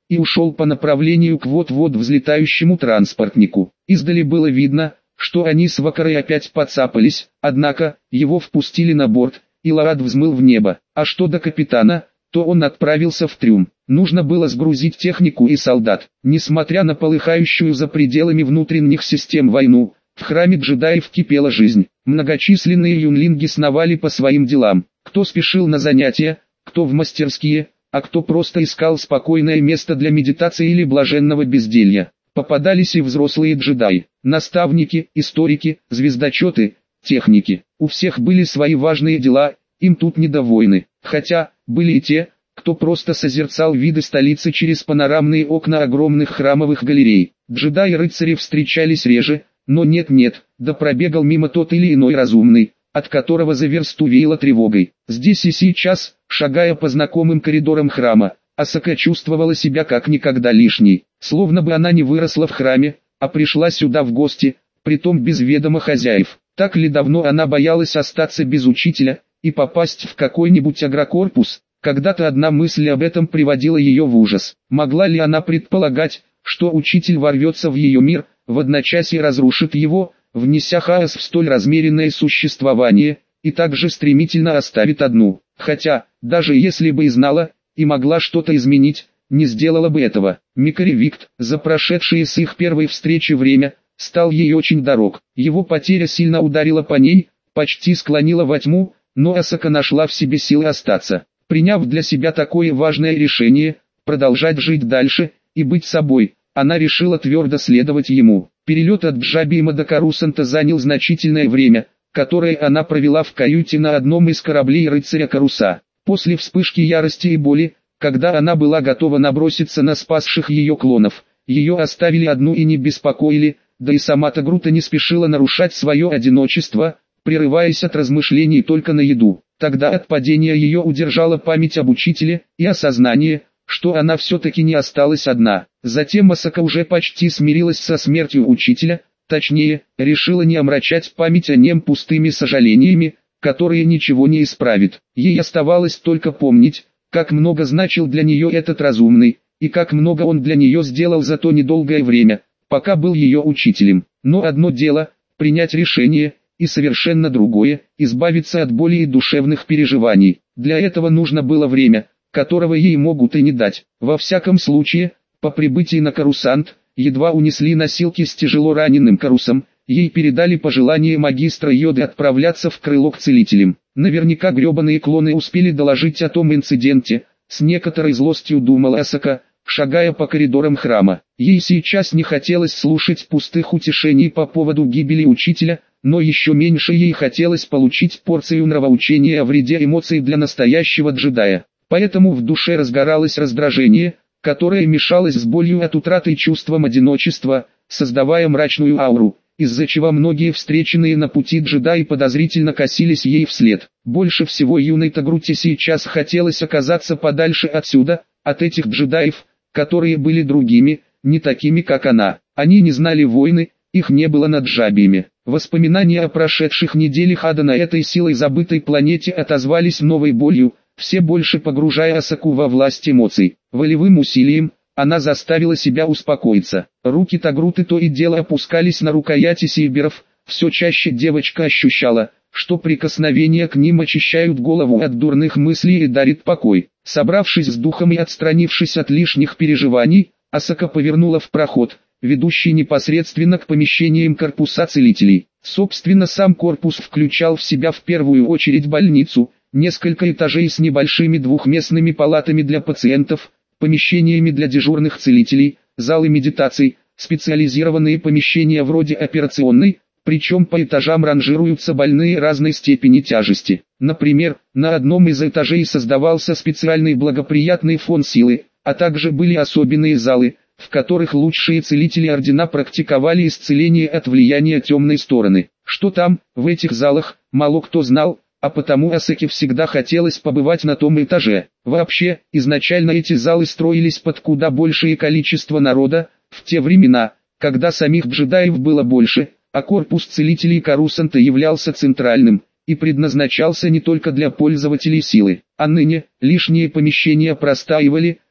и ушел по направлению к вот-вот взлетающему транспортнику. Издали было видно, что они с Вакарой опять подцапались, однако, его впустили на борт, и Ларад взмыл в небо. А что до капитана, то он отправился в трюм. Нужно было сгрузить технику и солдат. Несмотря на полыхающую за пределами внутренних систем войну, в храме джедаев кипела жизнь. Многочисленные юнлинги сновали по своим делам. Кто спешил на занятия, кто в мастерские, а кто просто искал спокойное место для медитации или блаженного безделья. Попадались и взрослые джедаи, наставники, историки, звездочеты, техники. У всех были свои важные дела, им тут не до войны. Хотя, были и те, кто просто созерцал виды столицы через панорамные окна огромных храмовых галерей. Джедаи-рыцари встречались реже, но нет-нет, да пробегал мимо тот или иной разумный, от которого за версту веяло тревогой. Здесь и сейчас, шагая по знакомым коридорам храма, Асака чувствовала себя как никогда лишней, словно бы она не выросла в храме, а пришла сюда в гости, притом без ведома хозяев. Так ли давно она боялась остаться без учителя и попасть в какой-нибудь агрокорпус? Когда-то одна мысль об этом приводила ее в ужас. Могла ли она предполагать, что учитель ворвется в ее мир, в одночасье разрушит его, внеся хаос в столь размеренное существование, и также стремительно оставит одну? Хотя, даже если бы и знала, и могла что-то изменить, не сделала бы этого. Микари Викт, за прошедшие с их первой встречи время, стал ей очень дорог. Его потеря сильно ударила по ней, почти склонила во тьму, но Асака нашла в себе силы остаться. Приняв для себя такое важное решение, продолжать жить дальше и быть собой, она решила твердо следовать ему. Перелет от Джабима до Карусанта занял значительное время, которое она провела в каюте на одном из кораблей рыцаря Каруса. После вспышки ярости и боли, когда она была готова наброситься на спасших ее клонов, ее оставили одну и не беспокоили, да и сама Тагрута не спешила нарушать свое одиночество, прерываясь от размышлений только на еду. Тогда от падения ее удержала память об учителе и осознание, что она все-таки не осталась одна. Затем Асака уже почти смирилась со смертью учителя, точнее, решила не омрачать память о нем пустыми сожалениями, которые ничего не исправит. Ей оставалось только помнить, как много значил для нее этот разумный, и как много он для нее сделал за то недолгое время, пока был ее учителем. Но одно дело – принять решение, и совершенно другое – избавиться от боли и душевных переживаний. Для этого нужно было время, которого ей могут и не дать. Во всяком случае, по прибытии на Карусант, едва унесли носилки с тяжело раненым Карусом, ей передали пожелание магистра Йоды отправляться в крыло к целителям. Наверняка гребаные клоны успели доложить о том инциденте, с некоторой злостью думала Асака, шагая по коридорам храма. Ей сейчас не хотелось слушать пустых утешений по поводу гибели учителя, но еще меньше ей хотелось получить порцию нравоучения о вреде эмоций для настоящего джедая. Поэтому в душе разгоралось раздражение, которое мешалось с болью от утраты и чувством одиночества, создавая мрачную ауру, из-за чего многие встреченные на пути джедаи подозрительно косились ей вслед. Больше всего юной Тагруте сейчас хотелось оказаться подальше отсюда, от этих джедаев, которые были другими, не такими как она. Они не знали войны, их не было над Джабиями. Воспоминания о прошедших неделях ада на этой силой забытой планете отозвались новой болью, все больше погружая Асаку во власть эмоций. Волевым усилием, она заставила себя успокоиться. Руки Тагруты то и дело опускались на рукояти сейберов, все чаще девочка ощущала, что прикосновения к ним очищают голову от дурных мыслей и дарит покой. Собравшись с духом и отстранившись от лишних переживаний, Асака повернула в проход, ведущий непосредственно к помещениям корпуса целителей. Собственно, сам корпус включал в себя в первую очередь больницу, несколько этажей с небольшими двухместными палатами для пациентов, помещениями для дежурных целителей, залы медитаций, специализированные помещения вроде операционной, причем по этажам ранжируются больные разной степени тяжести. Например, на одном из этажей создавался специальный благоприятный фон силы, а также были особенные залы, в которых лучшие целители ордена практиковали исцеление от влияния темной стороны. Что там, в этих залах, мало кто знал, а потому Асаке всегда хотелось побывать на том этаже. Вообще, изначально эти залы строились под куда большее количество народа, в те времена, когда самих джедаев было больше, а корпус целителей Карусанта являлся центральным, и предназначался не только для пользователей силы. А ныне, лишние помещения простаивали,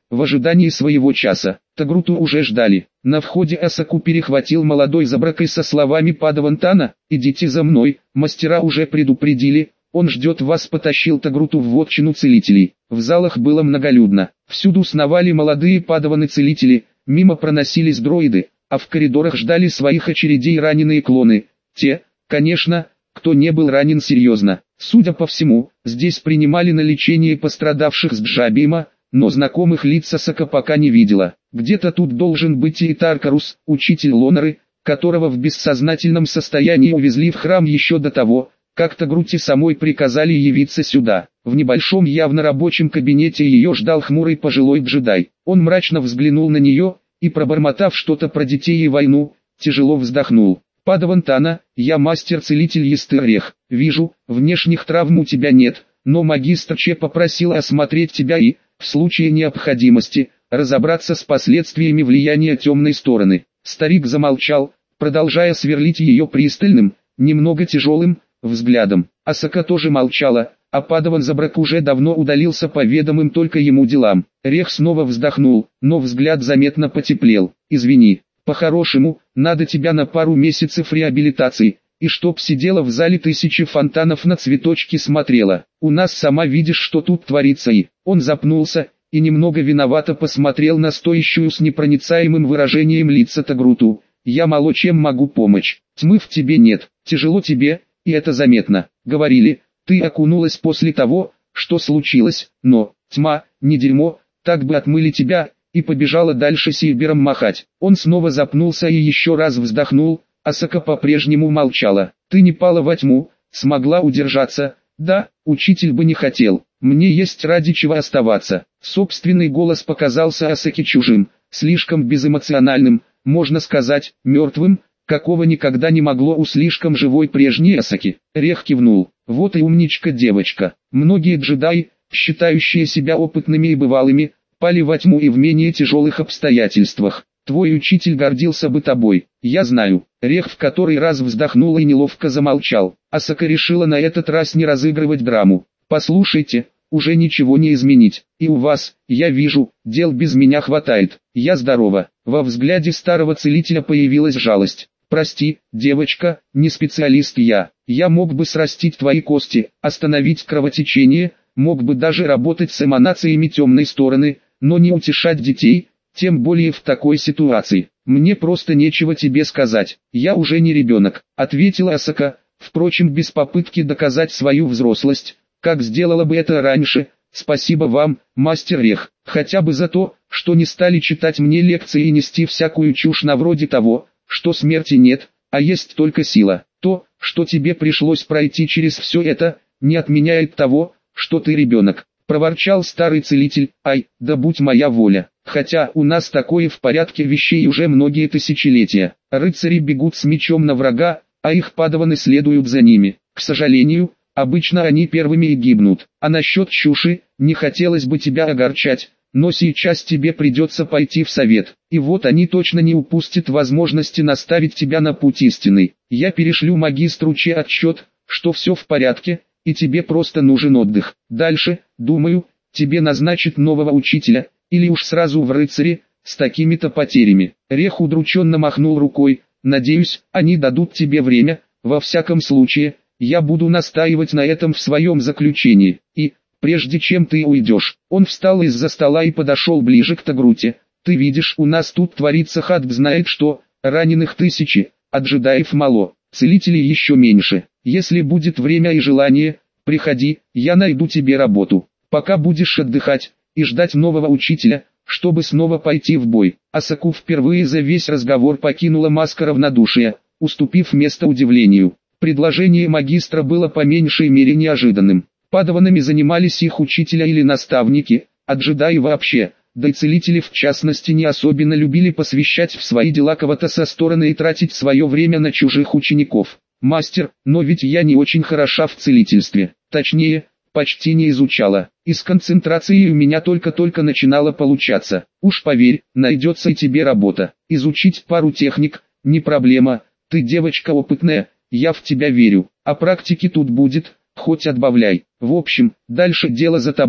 в ожидании своего часа. Тагруту уже ждали. На входе Асаку перехватил молодой забракой со словами Падавантана: «Идите за мной, мастера уже предупредили, он ждет вас». Потащил Тагруту в вотчину целителей. В залах было многолюдно. Всюду сновали молодые падаваны-целители, мимо проносились дроиды, а в коридорах ждали своих очередей раненые клоны. Те, конечно, кто не был ранен серьезно. Судя по всему, здесь принимали на лечение пострадавших с Джабима, но знакомых лиц Асака пока не видела. Где-то тут должен быть и Таркарус, учитель Лонары, которого в бессознательном состоянии увезли в храм еще до того, как Тагруте самой приказали явиться сюда. В небольшом явно рабочем кабинете ее ждал хмурый пожилой джедай. Он мрачно взглянул на нее и, пробормотав что-то про детей и войну, тяжело вздохнул. «Падавантана, я мастер-целитель Естерех. Вижу, внешних травм у тебя нет, но магистр Че попросил осмотреть тебя и, в случае необходимости, разобраться с последствиями влияния темной стороны». Старик замолчал, продолжая сверлить ее пристальным, немного тяжелым взглядом. Асака тоже молчала, а Падаван Забрак уже давно удалился по ведомым только ему делам. Рех снова вздохнул, но взгляд заметно потеплел. «Извини, по-хорошему, надо тебя на пару месяцев реабилитации, и чтоб сидела в зале тысячи фонтанов на цветочки смотрела. У нас сама видишь, что тут творится». И он запнулся и немного виновато посмотрел на стоящую с непроницаемым выражением лица Тагруту. «Я мало чем могу помочь. Тьмы в тебе нет, тяжело тебе, и это заметно. Говорили, ты окунулась после того, что случилось, но, тьма, не дерьмо, так бы отмыли тебя», и побежала дальше Сильбером махать. Он снова запнулся и еще раз вздохнул. Асака по-прежнему молчала. «Ты не пала во тьму, смогла удержаться». «Да, учитель бы не хотел, мне есть ради чего оставаться». Собственный голос показался Асаке чужим, слишком безэмоциональным, можно сказать, мертвым, какого никогда не могло у слишком живой прежней Асаки. Рех кивнул. «Вот и умничка девочка. Многие джедаи, считающие себя опытными и бывалыми, пали во тьму и в менее тяжелых обстоятельствах. Твой учитель гордился бы тобой, я знаю». Рех в который раз вздохнул и неловко замолчал. Асака решила на этот раз не разыгрывать драму. «Послушайте, уже ничего не изменить, и у вас, я вижу, дел без меня хватает, я здорова». Во взгляде старого целителя появилась жалость. «Прости, девочка, не специалист я, я мог бы срастить твои кости, остановить кровотечение, мог бы даже работать с эманациями темной стороны, но не утешать детей, тем более в такой ситуации. Мне просто нечего тебе сказать, я уже не ребенок», — ответила Асака, впрочем без попытки доказать свою взрослость, как сделала бы это раньше. «Спасибо вам, мастер Рех, хотя бы за то, что не стали читать мне лекции и нести всякую чушь на вроде того, что смерти нет, а есть только сила. То, что тебе пришлось пройти через все это, не отменяет того, что ты ребенок», — проворчал старый целитель. «Ай, да будь моя воля. Хотя у нас такое в порядке вещей уже многие тысячелетия. Рыцари бегут с мечом на врага, а их падаваны следуют за ними. К сожалению, обычно они первыми и гибнут. А насчет чуши, не хотелось бы тебя огорчать, но сейчас тебе придется пойти в совет. И вот они точно не упустят возможности наставить тебя на путь истинный. Я перешлю магистру Че отчет, что все в порядке, и тебе просто нужен отдых. Дальше, думаю, тебе назначат нового учителя, или уж сразу в рыцаре, с такими-то потерями». Рех удрученно махнул рукой. «Надеюсь, они дадут тебе время, во всяком случае, я буду настаивать на этом в своем заключении. И, прежде чем ты уйдешь», он встал из-за стола и подошел ближе к Тагруте. «Ты видишь, у нас тут творится хатб знает что, раненых тысячи, а джедаев мало, целителей еще меньше. Если будет время и желание, приходи, я найду тебе работу. Пока будешь отдыхать и ждать нового учителя, чтобы снова пойти в бой». Асаку впервые за весь разговор покинула маска равнодушия, уступив место удивлению. Предложение магистра было по меньшей мере неожиданным. Падаванами занимались их учителя или наставники, а джедаи вообще, да и целители в частности не особенно любили посвящать в свои дела кого-то со стороны и тратить свое время на чужих учеников. «Мастер, но ведь я не очень хороша в целительстве, точнее, почти не изучала, и с концентрацией у меня только-только начинало получаться. Уж поверь, найдется и тебе работа. Изучить пару техник, не проблема, ты девочка опытная, я в тебя верю, а практики тут будет, хоть отбавляй. В общем, дальше дело за тобой,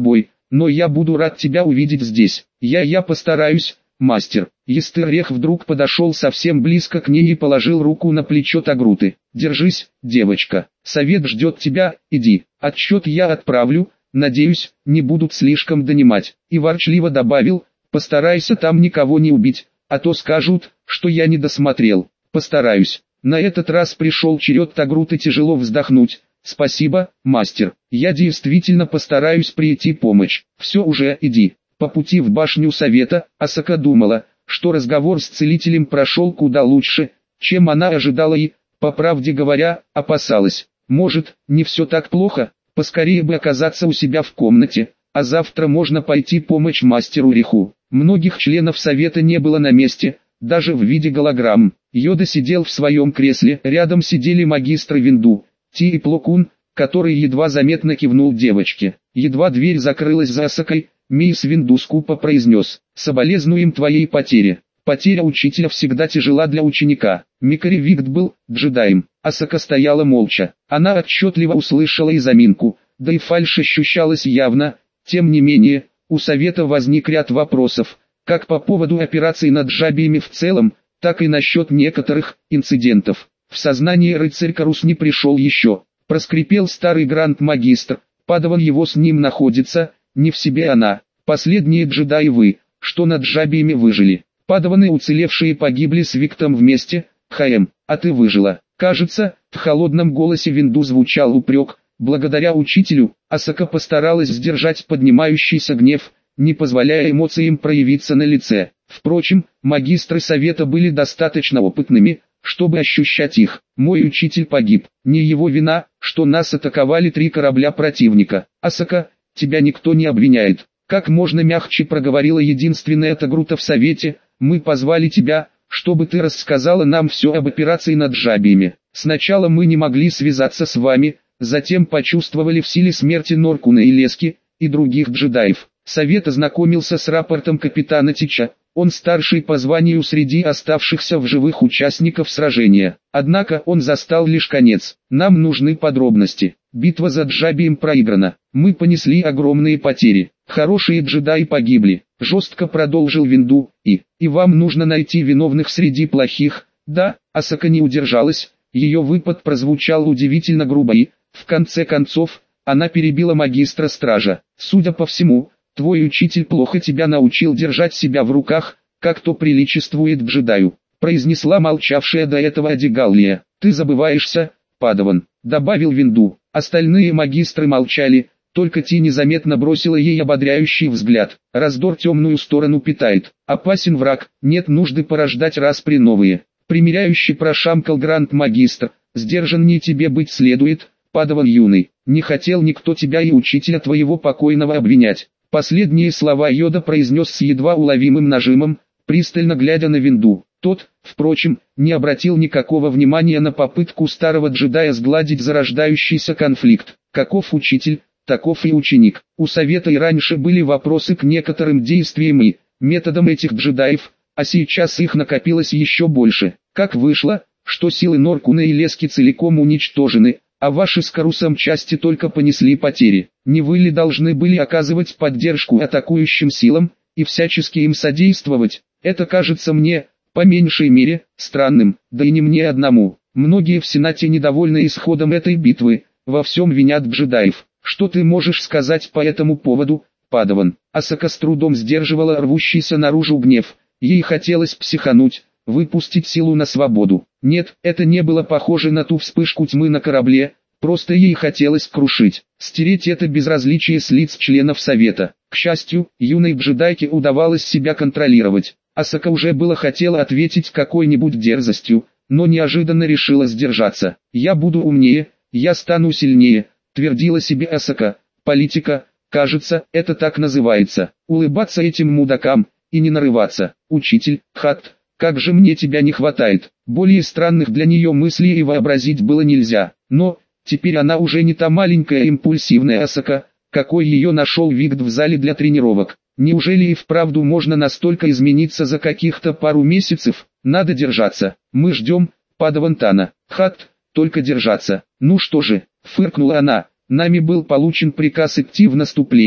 но я буду рад тебя увидеть здесь. Я я постараюсь, мастер». Естеррех вдруг подошел совсем близко к ней и положил руку на плечо Тагруты. «Держись, девочка, совет ждет тебя, иди, отчет я отправлю, надеюсь, не будут слишком донимать». И ворчливо добавил: «Постарайся там никого не убить, а то скажут, что я не досмотрел». «Постараюсь». На этот раз пришел черед Тагруты тяжело вздохнуть. «Спасибо, мастер, я действительно постараюсь прийти помочь». «Все уже, иди». По пути в башню совета, Асака думала, что разговор с целителем прошел куда лучше, чем она ожидала и, по правде говоря, опасалась. Может, не все так плохо, поскорее бы оказаться у себя в комнате, а завтра можно пойти помочь мастеру Риху. Многих членов совета не было на месте, даже в виде голограмм. Йода сидел в своем кресле, рядом сидели магистры Винду, Ти и Плокун, который едва заметно кивнул девочке. Едва дверь закрылась за Асакой, мисс Винду скупо произнес: «Соболезнуем твоей потере». Потеря учителя всегда тяжела для ученика. Микари Вигд был джедаем. Асака стояла молча. Она отчетливо услышала и заминку, да и фальшь ощущалась явно. Тем не менее, у совета возник ряд вопросов, как по поводу операций над Джабиями в целом, так и насчет некоторых инцидентов. В сознание рыцарь Карус не пришел еще. Проскрипел старый гранд-магистр. Падаван его с ним находится, не в себе она. Последние джедаи вы, что над Джабиями выжили. Падаваны уцелевшие погибли с Виктом вместе. Хаэм, а ты выжила. Кажется, в холодном голосе Винду звучал упрек. Благодаря учителю, Асака постаралась сдержать поднимающийся гнев, не позволяя эмоциям проявиться на лице. Впрочем, магистры совета были достаточно опытными, чтобы ощущать их. «Мой учитель погиб. Не его вина, что нас атаковали три корабля противника. Асака, тебя никто не обвиняет». Как можно мягче проговорила единственная Тагрута в совете: «Мы позвали тебя, чтобы ты рассказала нам все об операции над Джабиями. Сначала мы не могли связаться с вами, затем почувствовали в силе смерти Норкуна и Лески, и других джедаев». Совет ознакомился с рапортом капитана Тича. Он старший по званию среди оставшихся в живых участников сражения. Однако он застал лишь конец. «Нам нужны подробности. Битва за Джабием проиграна. Мы понесли огромные потери. Хорошие джедаи погибли», — жестко продолжил Винду, и, «и вам нужно найти виновных среди плохих». Да, Асака не удержалась, ее выпад прозвучал удивительно грубо и, в конце концов, она перебила магистра стража. «Судя по всему, твой учитель плохо тебя научил держать себя в руках, как то приличествует джедаю», — произнесла молчавшая до этого Адигаллия. «Ты забываешься, Падаван», — добавил Винду. Остальные магистры молчали, только Ти незаметно бросила ей ободряющий взгляд. «Раздор темную сторону питает. Опасен враг, нет нужды порождать распри новые». Примиряющий прошамкал гранд-магистр: «Сдержаннее тебе быть следует, Падаван юный. Не хотел никто тебя и учителя твоего покойного обвинять». Последние слова Йода произнес с едва уловимым нажимом, пристально глядя на Винду. Тот, впрочем, не обратил никакого внимания на попытку старого джедая сгладить зарождающийся конфликт. Каков учитель, таков и ученик. У совета и раньше были вопросы к некоторым действиям и методам этих джедаев, а сейчас их накопилось еще больше. Как вышло, что силы Норкуна и Лески целиком уничтожены, а ваши с Карусом части только понесли потери? Не вы ли должны были оказывать поддержку атакующим силам и всячески им содействовать? Это кажется мне, по меньшей мере, странным, да и не мне одному. Многие в Сенате недовольны исходом этой битвы, во всем винят джедаев. Что ты можешь сказать по этому поводу, Падаван?» Асака с трудом сдерживала рвущийся наружу гнев. Ей хотелось психануть, выпустить силу на свободу. Нет, это не было похоже на ту вспышку тьмы на корабле, просто ей хотелось крушить, стереть это безразличие с лиц членов совета. К счастью, юной джедайке удавалось себя контролировать. Асака уже было хотела ответить какой-нибудь дерзостью, но неожиданно решила сдержаться. «Я буду умнее, я стану сильнее», — твердила себе Асака. «Политика, кажется, это так называется. Улыбаться этим мудакам и не нарываться. Учитель, Хат, как же мне тебя не хватает». Более странных для нее мыслей и вообразить было нельзя. Но, теперь она уже не та маленькая импульсивная Асака, какой ее нашел Вигд в зале для тренировок. Неужели и вправду можно настолько измениться за каких-то пару месяцев? Надо держаться. Мы ждем, Падаван Тана. Хат, только держаться. Ну что же, фыркнула она. Нами был получен приказ идти в наступление,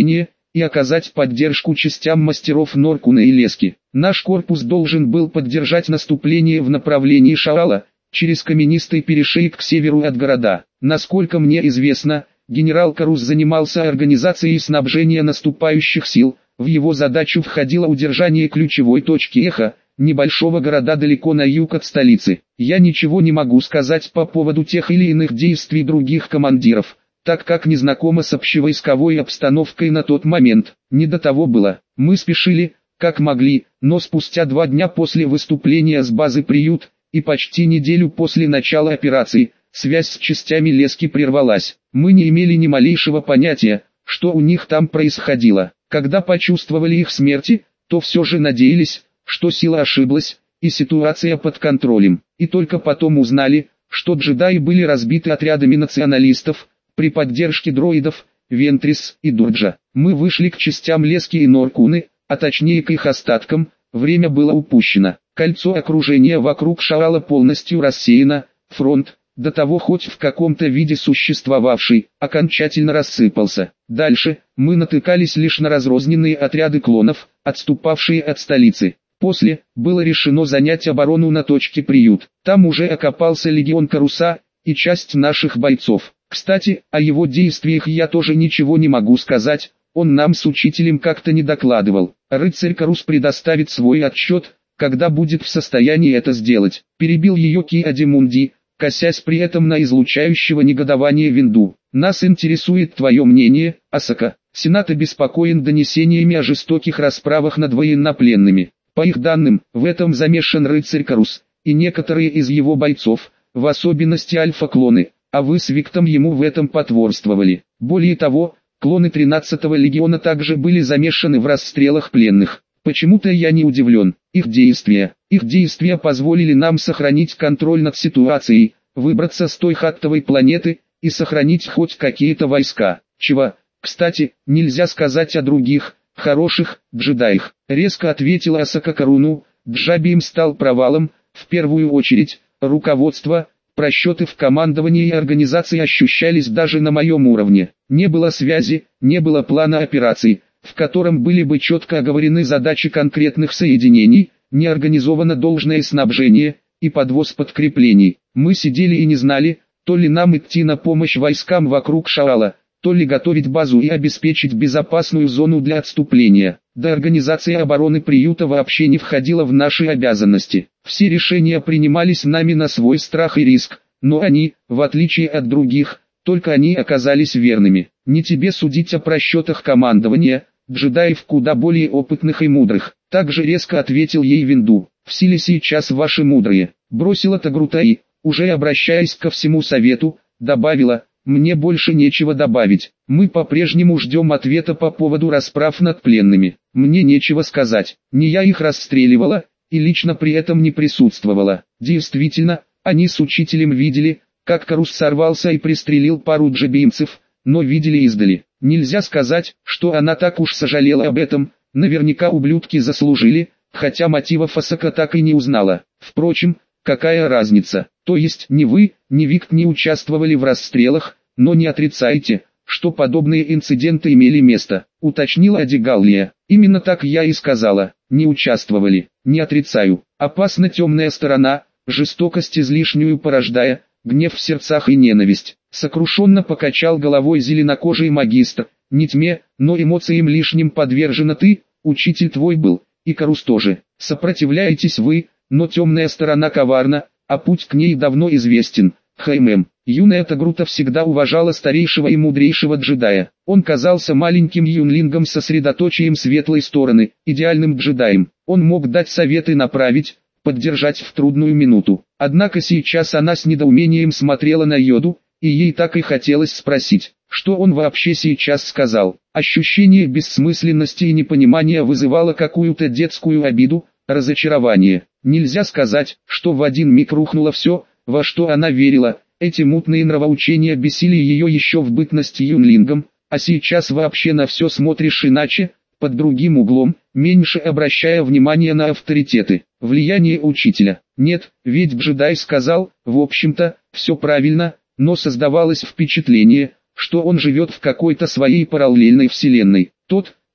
и оказать поддержку частям мастеров Норкуна и Лески. Наш корпус должен был поддержать наступление в направлении Шаала, через каменистый перешейк к северу от города. Насколько мне известно, генерал Карус занимался организацией снабжения наступающих сил, в его задачу входило удержание ключевой точки Эхо, небольшого города далеко на юг от столицы. Я ничего не могу сказать по поводу тех или иных действий других командиров, так как не знакома с общевойсковой обстановкой на тот момент. Не до того было. Мы спешили, как могли, но спустя два дня после выступления с базы «Приют» и почти неделю после начала операции, связь с частями Лески прервалась. Мы не имели ни малейшего понятия, что у них там происходило. Когда почувствовали их смерти, то все же надеялись, что сила ошиблась, и ситуация под контролем. И только потом узнали, что джедаи были разбиты отрядами националистов, при поддержке дроидов, Вентрис и Дурджа. Мы вышли к частям Лески и Норкуны, а точнее к их остаткам, время было упущено. Кольцо окружения вокруг Шаала полностью рассеяно, фронт, до того хоть в каком-то виде существовавший, окончательно рассыпался. Дальше, мы натыкались лишь на разрозненные отряды клонов, отступавшие от столицы. После, было решено занять оборону на точке «Приют». Там уже окопался легион Каруса, и часть наших бойцов. Кстати, о его действиях я тоже ничего не могу сказать, он нам с учителем как-то не докладывал. Рыцарь Карус предоставит свой отчет, когда будет в состоянии это сделать. Перебил ее Ки-Адимунди, косясь при этом на излучающего негодование Винду. Нас интересует твое мнение, Асака. Сенат обеспокоен донесениями о жестоких расправах над военнопленными. По их данным, в этом замешан рыцарь Карус, и некоторые из его бойцов, в особенности альфа-клоны, а вы с Виктом ему в этом потворствовали. Более того, клоны тринадцатого легиона также были замешаны в расстрелах пленных. Почему-то я не удивлен. Их действия, их действия позволили нам сохранить контроль над ситуацией, выбраться с той хаттовой планеты и сохранить хоть какие-то войска. Чего, кстати, нельзя сказать о других, хороших, джедаях. Резко ответила Асака Каруну, Джабием стал провалом, в первую очередь, руководство, просчеты в командовании и организации ощущались даже на моем уровне. Не было связи, не было плана операций, в котором были бы четко оговорены задачи конкретных соединений, не организовано должное снабжение и подвоз подкреплений. Мы сидели и не знали, то ли нам идти на помощь войскам вокруг Шаала, то ли готовить базу и обеспечить безопасную зону для отступления. Да организация обороны приюта вообще не входила в наши обязанности. Все решения принимались нами на свой страх и риск, но они, в отличие от других, только они оказались верными. Не тебе судить о просчетах командования, джедаев куда более опытных и мудрых. Также резко ответил ей Винду. В силе сейчас ваши мудрые. Бросила Тагрутай, уже обращаясь ко всему совету, добавила: мне больше нечего добавить. Мы по-прежнему ждем ответа по поводу расправ над пленными. Мне нечего сказать. Не я их расстреливала, и лично при этом не присутствовала. Действительно, они с учителем видели, как Карус сорвался и пристрелил пару джебимцев, но видели издали. Нельзя сказать, что она так уж сожалела об этом, наверняка ублюдки заслужили, хотя мотивов Асака так и не узнала. Впрочем, какая разница? То есть ни вы, ни Викт не участвовали в расстрелах, но не отрицайте, что подобные инциденты имели место, уточнила Адигаллия. Именно так я и сказала, не участвовали, не отрицаю. Опасна темная сторона, жестокость излишнюю порождая, гнев в сердцах и ненависть. Сокрушенно покачал головой зеленокожий магистр. Не тьме, но эмоциям лишним подвержена ты, учитель твой был, и Карус тоже. Сопротивляетесь вы, но темная сторона коварна, а путь к ней давно известен. Хаймем. Юная Тагрута всегда уважала старейшего и мудрейшего джедая. Он казался маленьким юнлингом со средоточием светлой стороны, идеальным джедаем. Он мог дать советы, направить, поддержать в трудную минуту. Однако сейчас она с недоумением смотрела на Йоду, и ей так и хотелось спросить, что он вообще сейчас сказал. Ощущение бессмысленности и непонимания вызывало какую-то детскую обиду, разочарование. Нельзя сказать, что в один миг рухнуло все, во что она верила. Эти мутные нравоучения бесили ее еще в бытность юнлингом, а сейчас вообще на все смотришь иначе, под другим углом, меньше обращая внимание на авторитеты, влияние учителя. Нет, ведь джедай сказал, в общем-то, все правильно, но создавалось впечатление, что он живет в какой-то своей параллельной вселенной. Тот,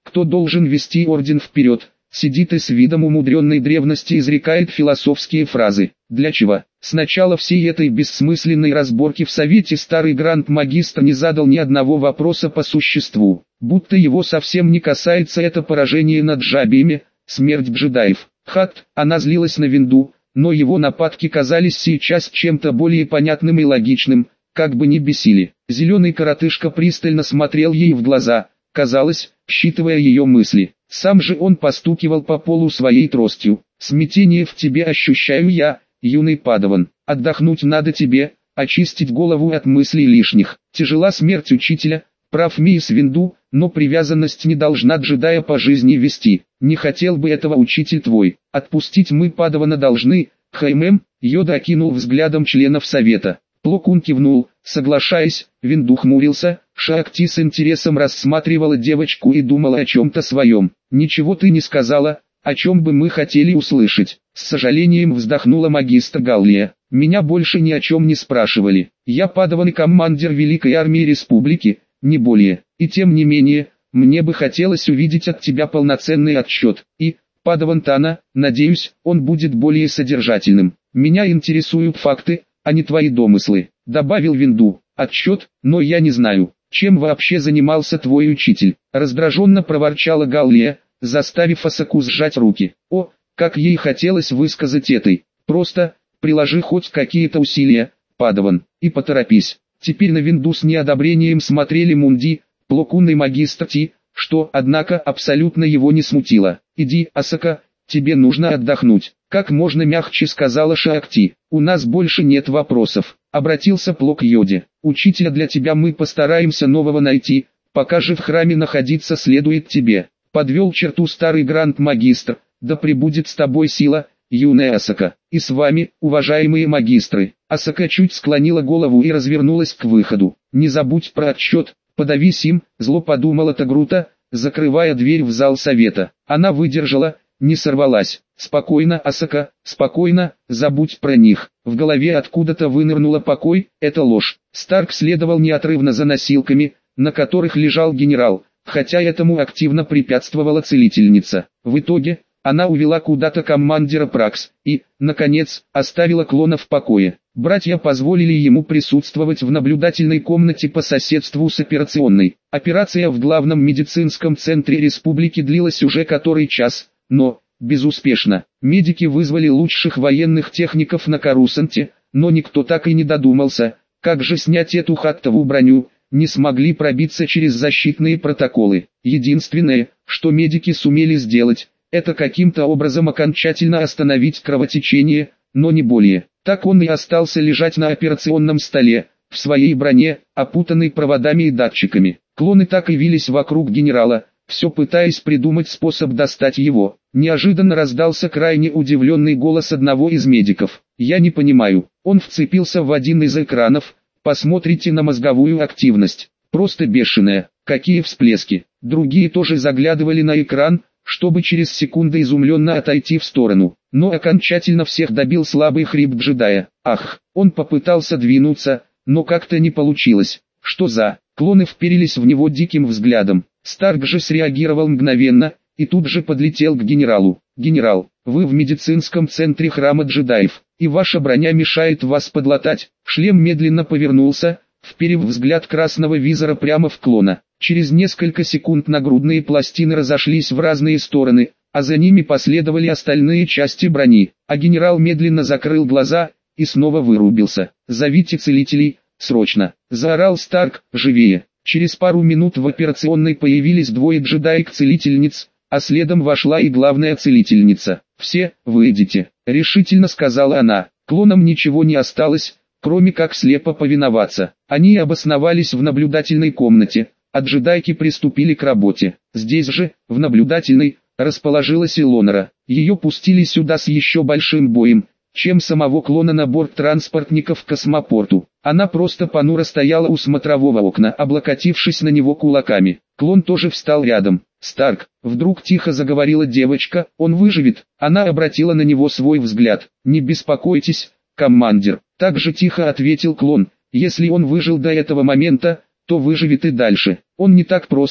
кто должен вести орден вперед, сидит и с видом умудренной древности изрекает философские фразы. Для чего? С начала всей этой бессмысленной разборки в Совете старый гранд-магистр не задал ни одного вопроса по существу, будто его совсем не касается это поражение над джабиями, смерть джедаев. Хат, она злилась на Винду, но его нападки казались сейчас чем-то более понятным и логичным, как бы ни бесили. Зеленый коротышка пристально смотрел ей в глаза, казалось, считывая ее мысли. Сам же он постукивал по полу своей тростью. «Смятение в тебе ощущаю я, юный падаван. Отдохнуть надо тебе, очистить голову от мыслей лишних. Тяжела смерть учителя, прав мисс Винду, но привязанность не должна джедая по жизни вести. Не хотел бы этого учитель твой. Отпустить мы падавана должны, Хаймем». Йода окинул взглядом членов совета. Пло Кун кивнул, соглашаясь. Винду хмурился. Шаакти с интересом рассматривала девочку и думала о чем-то своем. «Ничего ты не сказала, о чем бы мы хотели услышать». С сожалением вздохнула магистр Галлия. «Меня больше ни о чем не спрашивали. Я падаван и командир Великой Армии Республики, не более. И тем не менее, мне бы хотелось увидеть от тебя полноценный отчет. И, падаван Тана, надеюсь, он будет более содержательным. Меня интересуют факты, а не твои домыслы», — добавил Винду. «Отчет, но я не знаю, чем вообще занимался твой учитель», — раздраженно проворчала Галлия, заставив Асаку сжать руки. О, как ей хотелось высказать этой. «Просто, приложи хоть какие-то усилия, падаван, и поторопись». Теперь на Винду с неодобрением смотрели Мунди, Пло Кун и магистр Ти, что, однако, абсолютно его не смутило. «Иди, Асака, тебе нужно отдохнуть», — как можно мягче сказала Шаакти. «У нас больше нет вопросов», — обратился Пло к Йоде. «Учителя для тебя мы постараемся нового найти, пока же в храме находиться следует тебе», — подвел черту старый гранд-магистр. «Да пребудет с тобой сила, юная Асака, и с вами, уважаемые магистры». Асака чуть склонила голову и развернулась к выходу. «Не забудь про отчет, подавись им», — зло подумала Тагрута, закрывая дверь в зал совета. Она выдержала, не сорвалась. «Спокойно, Асака, спокойно, забудь про них». В голове откуда-то вынырнула покой, это ложь. Старк следовал неотрывно за носилками, на которых лежал генерал, хотя этому активно препятствовала целительница. В итоге, она увела куда-то командира Пракс и, наконец, оставила клона в покое. Братья позволили ему присутствовать в наблюдательной комнате по соседству с операционной. Операция в главном медицинском центре республики длилась уже который час, но безуспешно. Медики вызвали лучших военных техников на Карусанте, но никто так и не додумался, как же снять эту хаттову броню, не смогли пробиться через защитные протоколы. Единственное, что медики сумели сделать, это каким-то образом окончательно остановить кровотечение, но не более. Так он и остался лежать на операционном столе, в своей броне, опутанной проводами и датчиками. Клоны так и вились вокруг генерала, все пытаясь придумать способ достать его. Неожиданно раздался крайне удивленный голос одного из медиков. «Я не понимаю». Он вцепился в один из экранов. «Посмотрите на мозговую активность. Просто бешеная. Какие всплески». Другие тоже заглядывали на экран, чтобы через секунду изумленно отойти в сторону. Но окончательно всех добил слабый хрип джедая. «Ах!» Он попытался двинуться, но как-то не получилось. «Что за...» Клоны вперились в него диким взглядом. Старк же среагировал мгновенно, и тут же подлетел к генералу. «Генерал, вы в медицинском центре храма джедаев, и ваша броня мешает вас подлатать». Шлем медленно повернулся, вперев взгляд красного визора прямо в клона. Через несколько секунд нагрудные пластины разошлись в разные стороны, а за ними последовали остальные части брони. А генерал медленно закрыл глаза и снова вырубился. «Зовите целителей, срочно!» — заорал Старк. «Живее!» Через пару минут в операционной появились двое джедаек-целительниц, а следом вошла и главная целительница. «Все, выйдите», — решительно сказала она. Клонам ничего не осталось, кроме как слепо повиноваться. Они обосновались в наблюдательной комнате, а джедайки приступили к работе. Здесь же, в наблюдательной, расположилась Илонора. Ее пустили сюда с еще большим боем, чем самого клона на борт транспортников к космопорту. Она просто понуро стояла у смотрового окна, облокотившись на него кулаками. Клон тоже встал рядом. «Старк», — вдруг тихо заговорила девочка, — «он выживет». Она обратила на него свой взгляд. «Не беспокойтесь, командир», — так же тихо ответил клон. «Если он выжил до этого момента, то выживет и дальше. Он не так прост,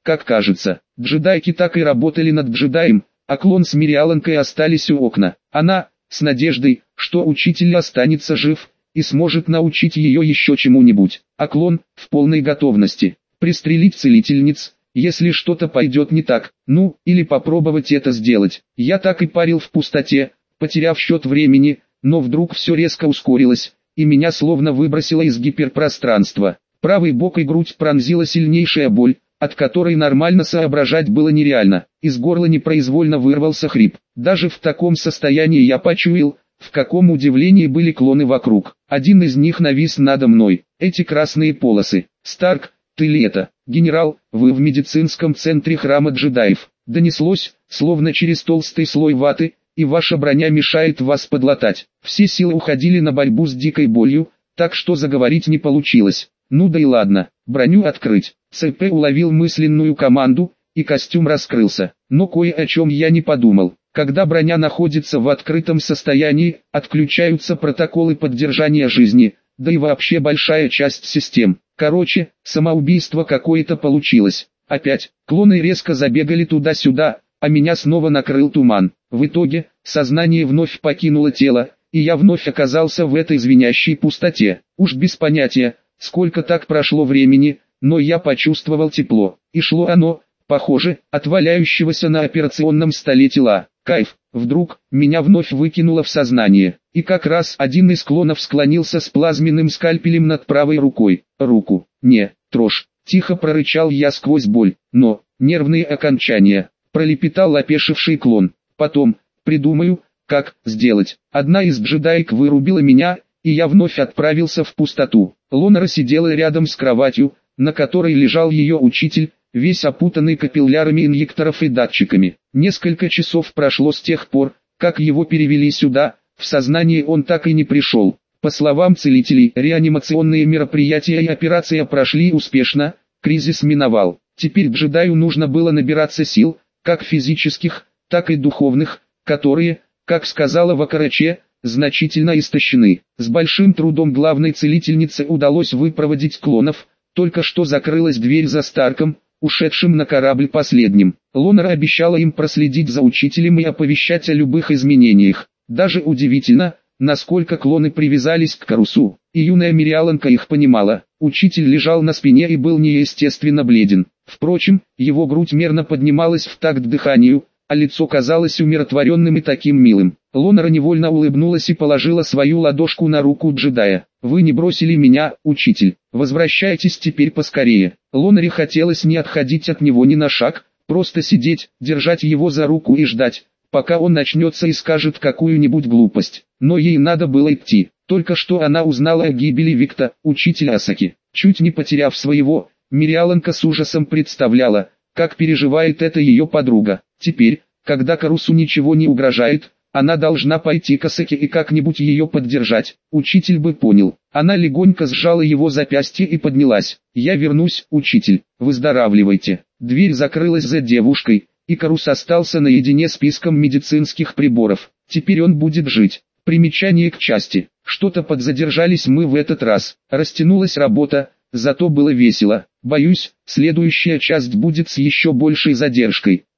как кажется. Джедайки так и работали над джедаем, а клон с Мириаланкой остались у окна. Она, с надеждой, что учитель останется жив и сможет научить ее еще чему-нибудь. А клон, в полной готовности, пристрелить целительниц, если что-то пойдет не так, ну, или попробовать это сделать. Я так и парил в пустоте, потеряв счет времени, но вдруг все резко ускорилось, и меня словно выбросило из гиперпространства. Правый бок и грудь пронзила сильнейшая боль, от которой нормально соображать было нереально. Из горла непроизвольно вырвался хрип. Даже в таком состоянии я почуял, в каком удивлении были клоны вокруг. Один из них навис надо мной. Эти красные полосы. «Старк, ты ли это? Генерал, вы в медицинском центре храма джедаев». Донеслось, словно через толстый слой ваты, и ваша броня мешает вас подлатать. Все силы уходили на борьбу с дикой болью, так что заговорить не получилось. Ну да и ладно, броню открыть. ЦП уловил мысленную команду, и костюм раскрылся. Но кое о чем я не подумал. Когда броня находится в открытом состоянии, отключаются протоколы поддержания жизни, да и вообще большая часть систем. Короче, самоубийство какое-то получилось. Опять, клоны резко забегали туда-сюда, а меня снова накрыл туман. В итоге, сознание вновь покинуло тело, и я вновь оказался в этой звенящей пустоте. Уж без понятия, сколько так прошло времени, но я почувствовал тепло, и шло оно, похоже, от валяющегося на операционном столе тела. Кайф, вдруг, меня вновь выкинуло в сознание, и как раз один из клонов склонился с плазменным скальпелем над правой рукой. Руку, не, трожь, тихо прорычал я сквозь боль, но, нервные окончания, пролепетал опешивший клон. Потом, придумаю, как сделать. Одна из джедаек вырубила меня, и я вновь отправился в пустоту. Лонара сидела рядом с кроватью, на которой лежал ее учитель, весь опутанный капиллярами инъекторов и датчиками. Несколько часов прошло с тех пор, как его перевели сюда, в сознание он так и не пришел. По словам целителей, реанимационные мероприятия и операция прошли успешно, кризис миновал. Теперь джедаю нужно было набираться сил, как физических, так и духовных, которые, как сказала Вакараче, значительно истощены. С большим трудом главной целительнице удалось выпроводить клонов, только что закрылась дверь за Старком, ушедшим на корабль последним. Лонара обещала им проследить за учителем и оповещать о любых изменениях. Даже удивительно, насколько клоны привязались к Карусу, и юная Мириаланка их понимала. Учитель лежал на спине и был неестественно бледен. Впрочем, его грудь мерно поднималась в такт дыханию, а лицо казалось умиротворенным и таким милым. Лонара невольно улыбнулась и положила свою ладошку на руку джедая. «Вы не бросили меня, учитель. Возвращайтесь теперь поскорее». Лонаре хотелось не отходить от него ни на шаг, просто сидеть, держать его за руку и ждать, пока он начнется и скажет какую-нибудь глупость. Но ей надо было идти. Только что она узнала о гибели Викта, учителя Асаки. Чуть не потеряв своего, Мириаланка с ужасом представляла, как переживает это ее подруга. Теперь, когда Карусу ничего не угрожает, она должна пойти к Асаке и как-нибудь ее поддержать. Учитель бы понял. Она легонько сжала его запястье и поднялась. «Я вернусь, учитель. Выздоравливайте». Дверь закрылась за девушкой, и Карус остался наедине с списком медицинских приборов. Теперь он будет жить. Примечание к части. Что-то подзадержались мы в этот раз. Растянулась работа, зато было весело. Боюсь, следующая часть будет с еще большей задержкой.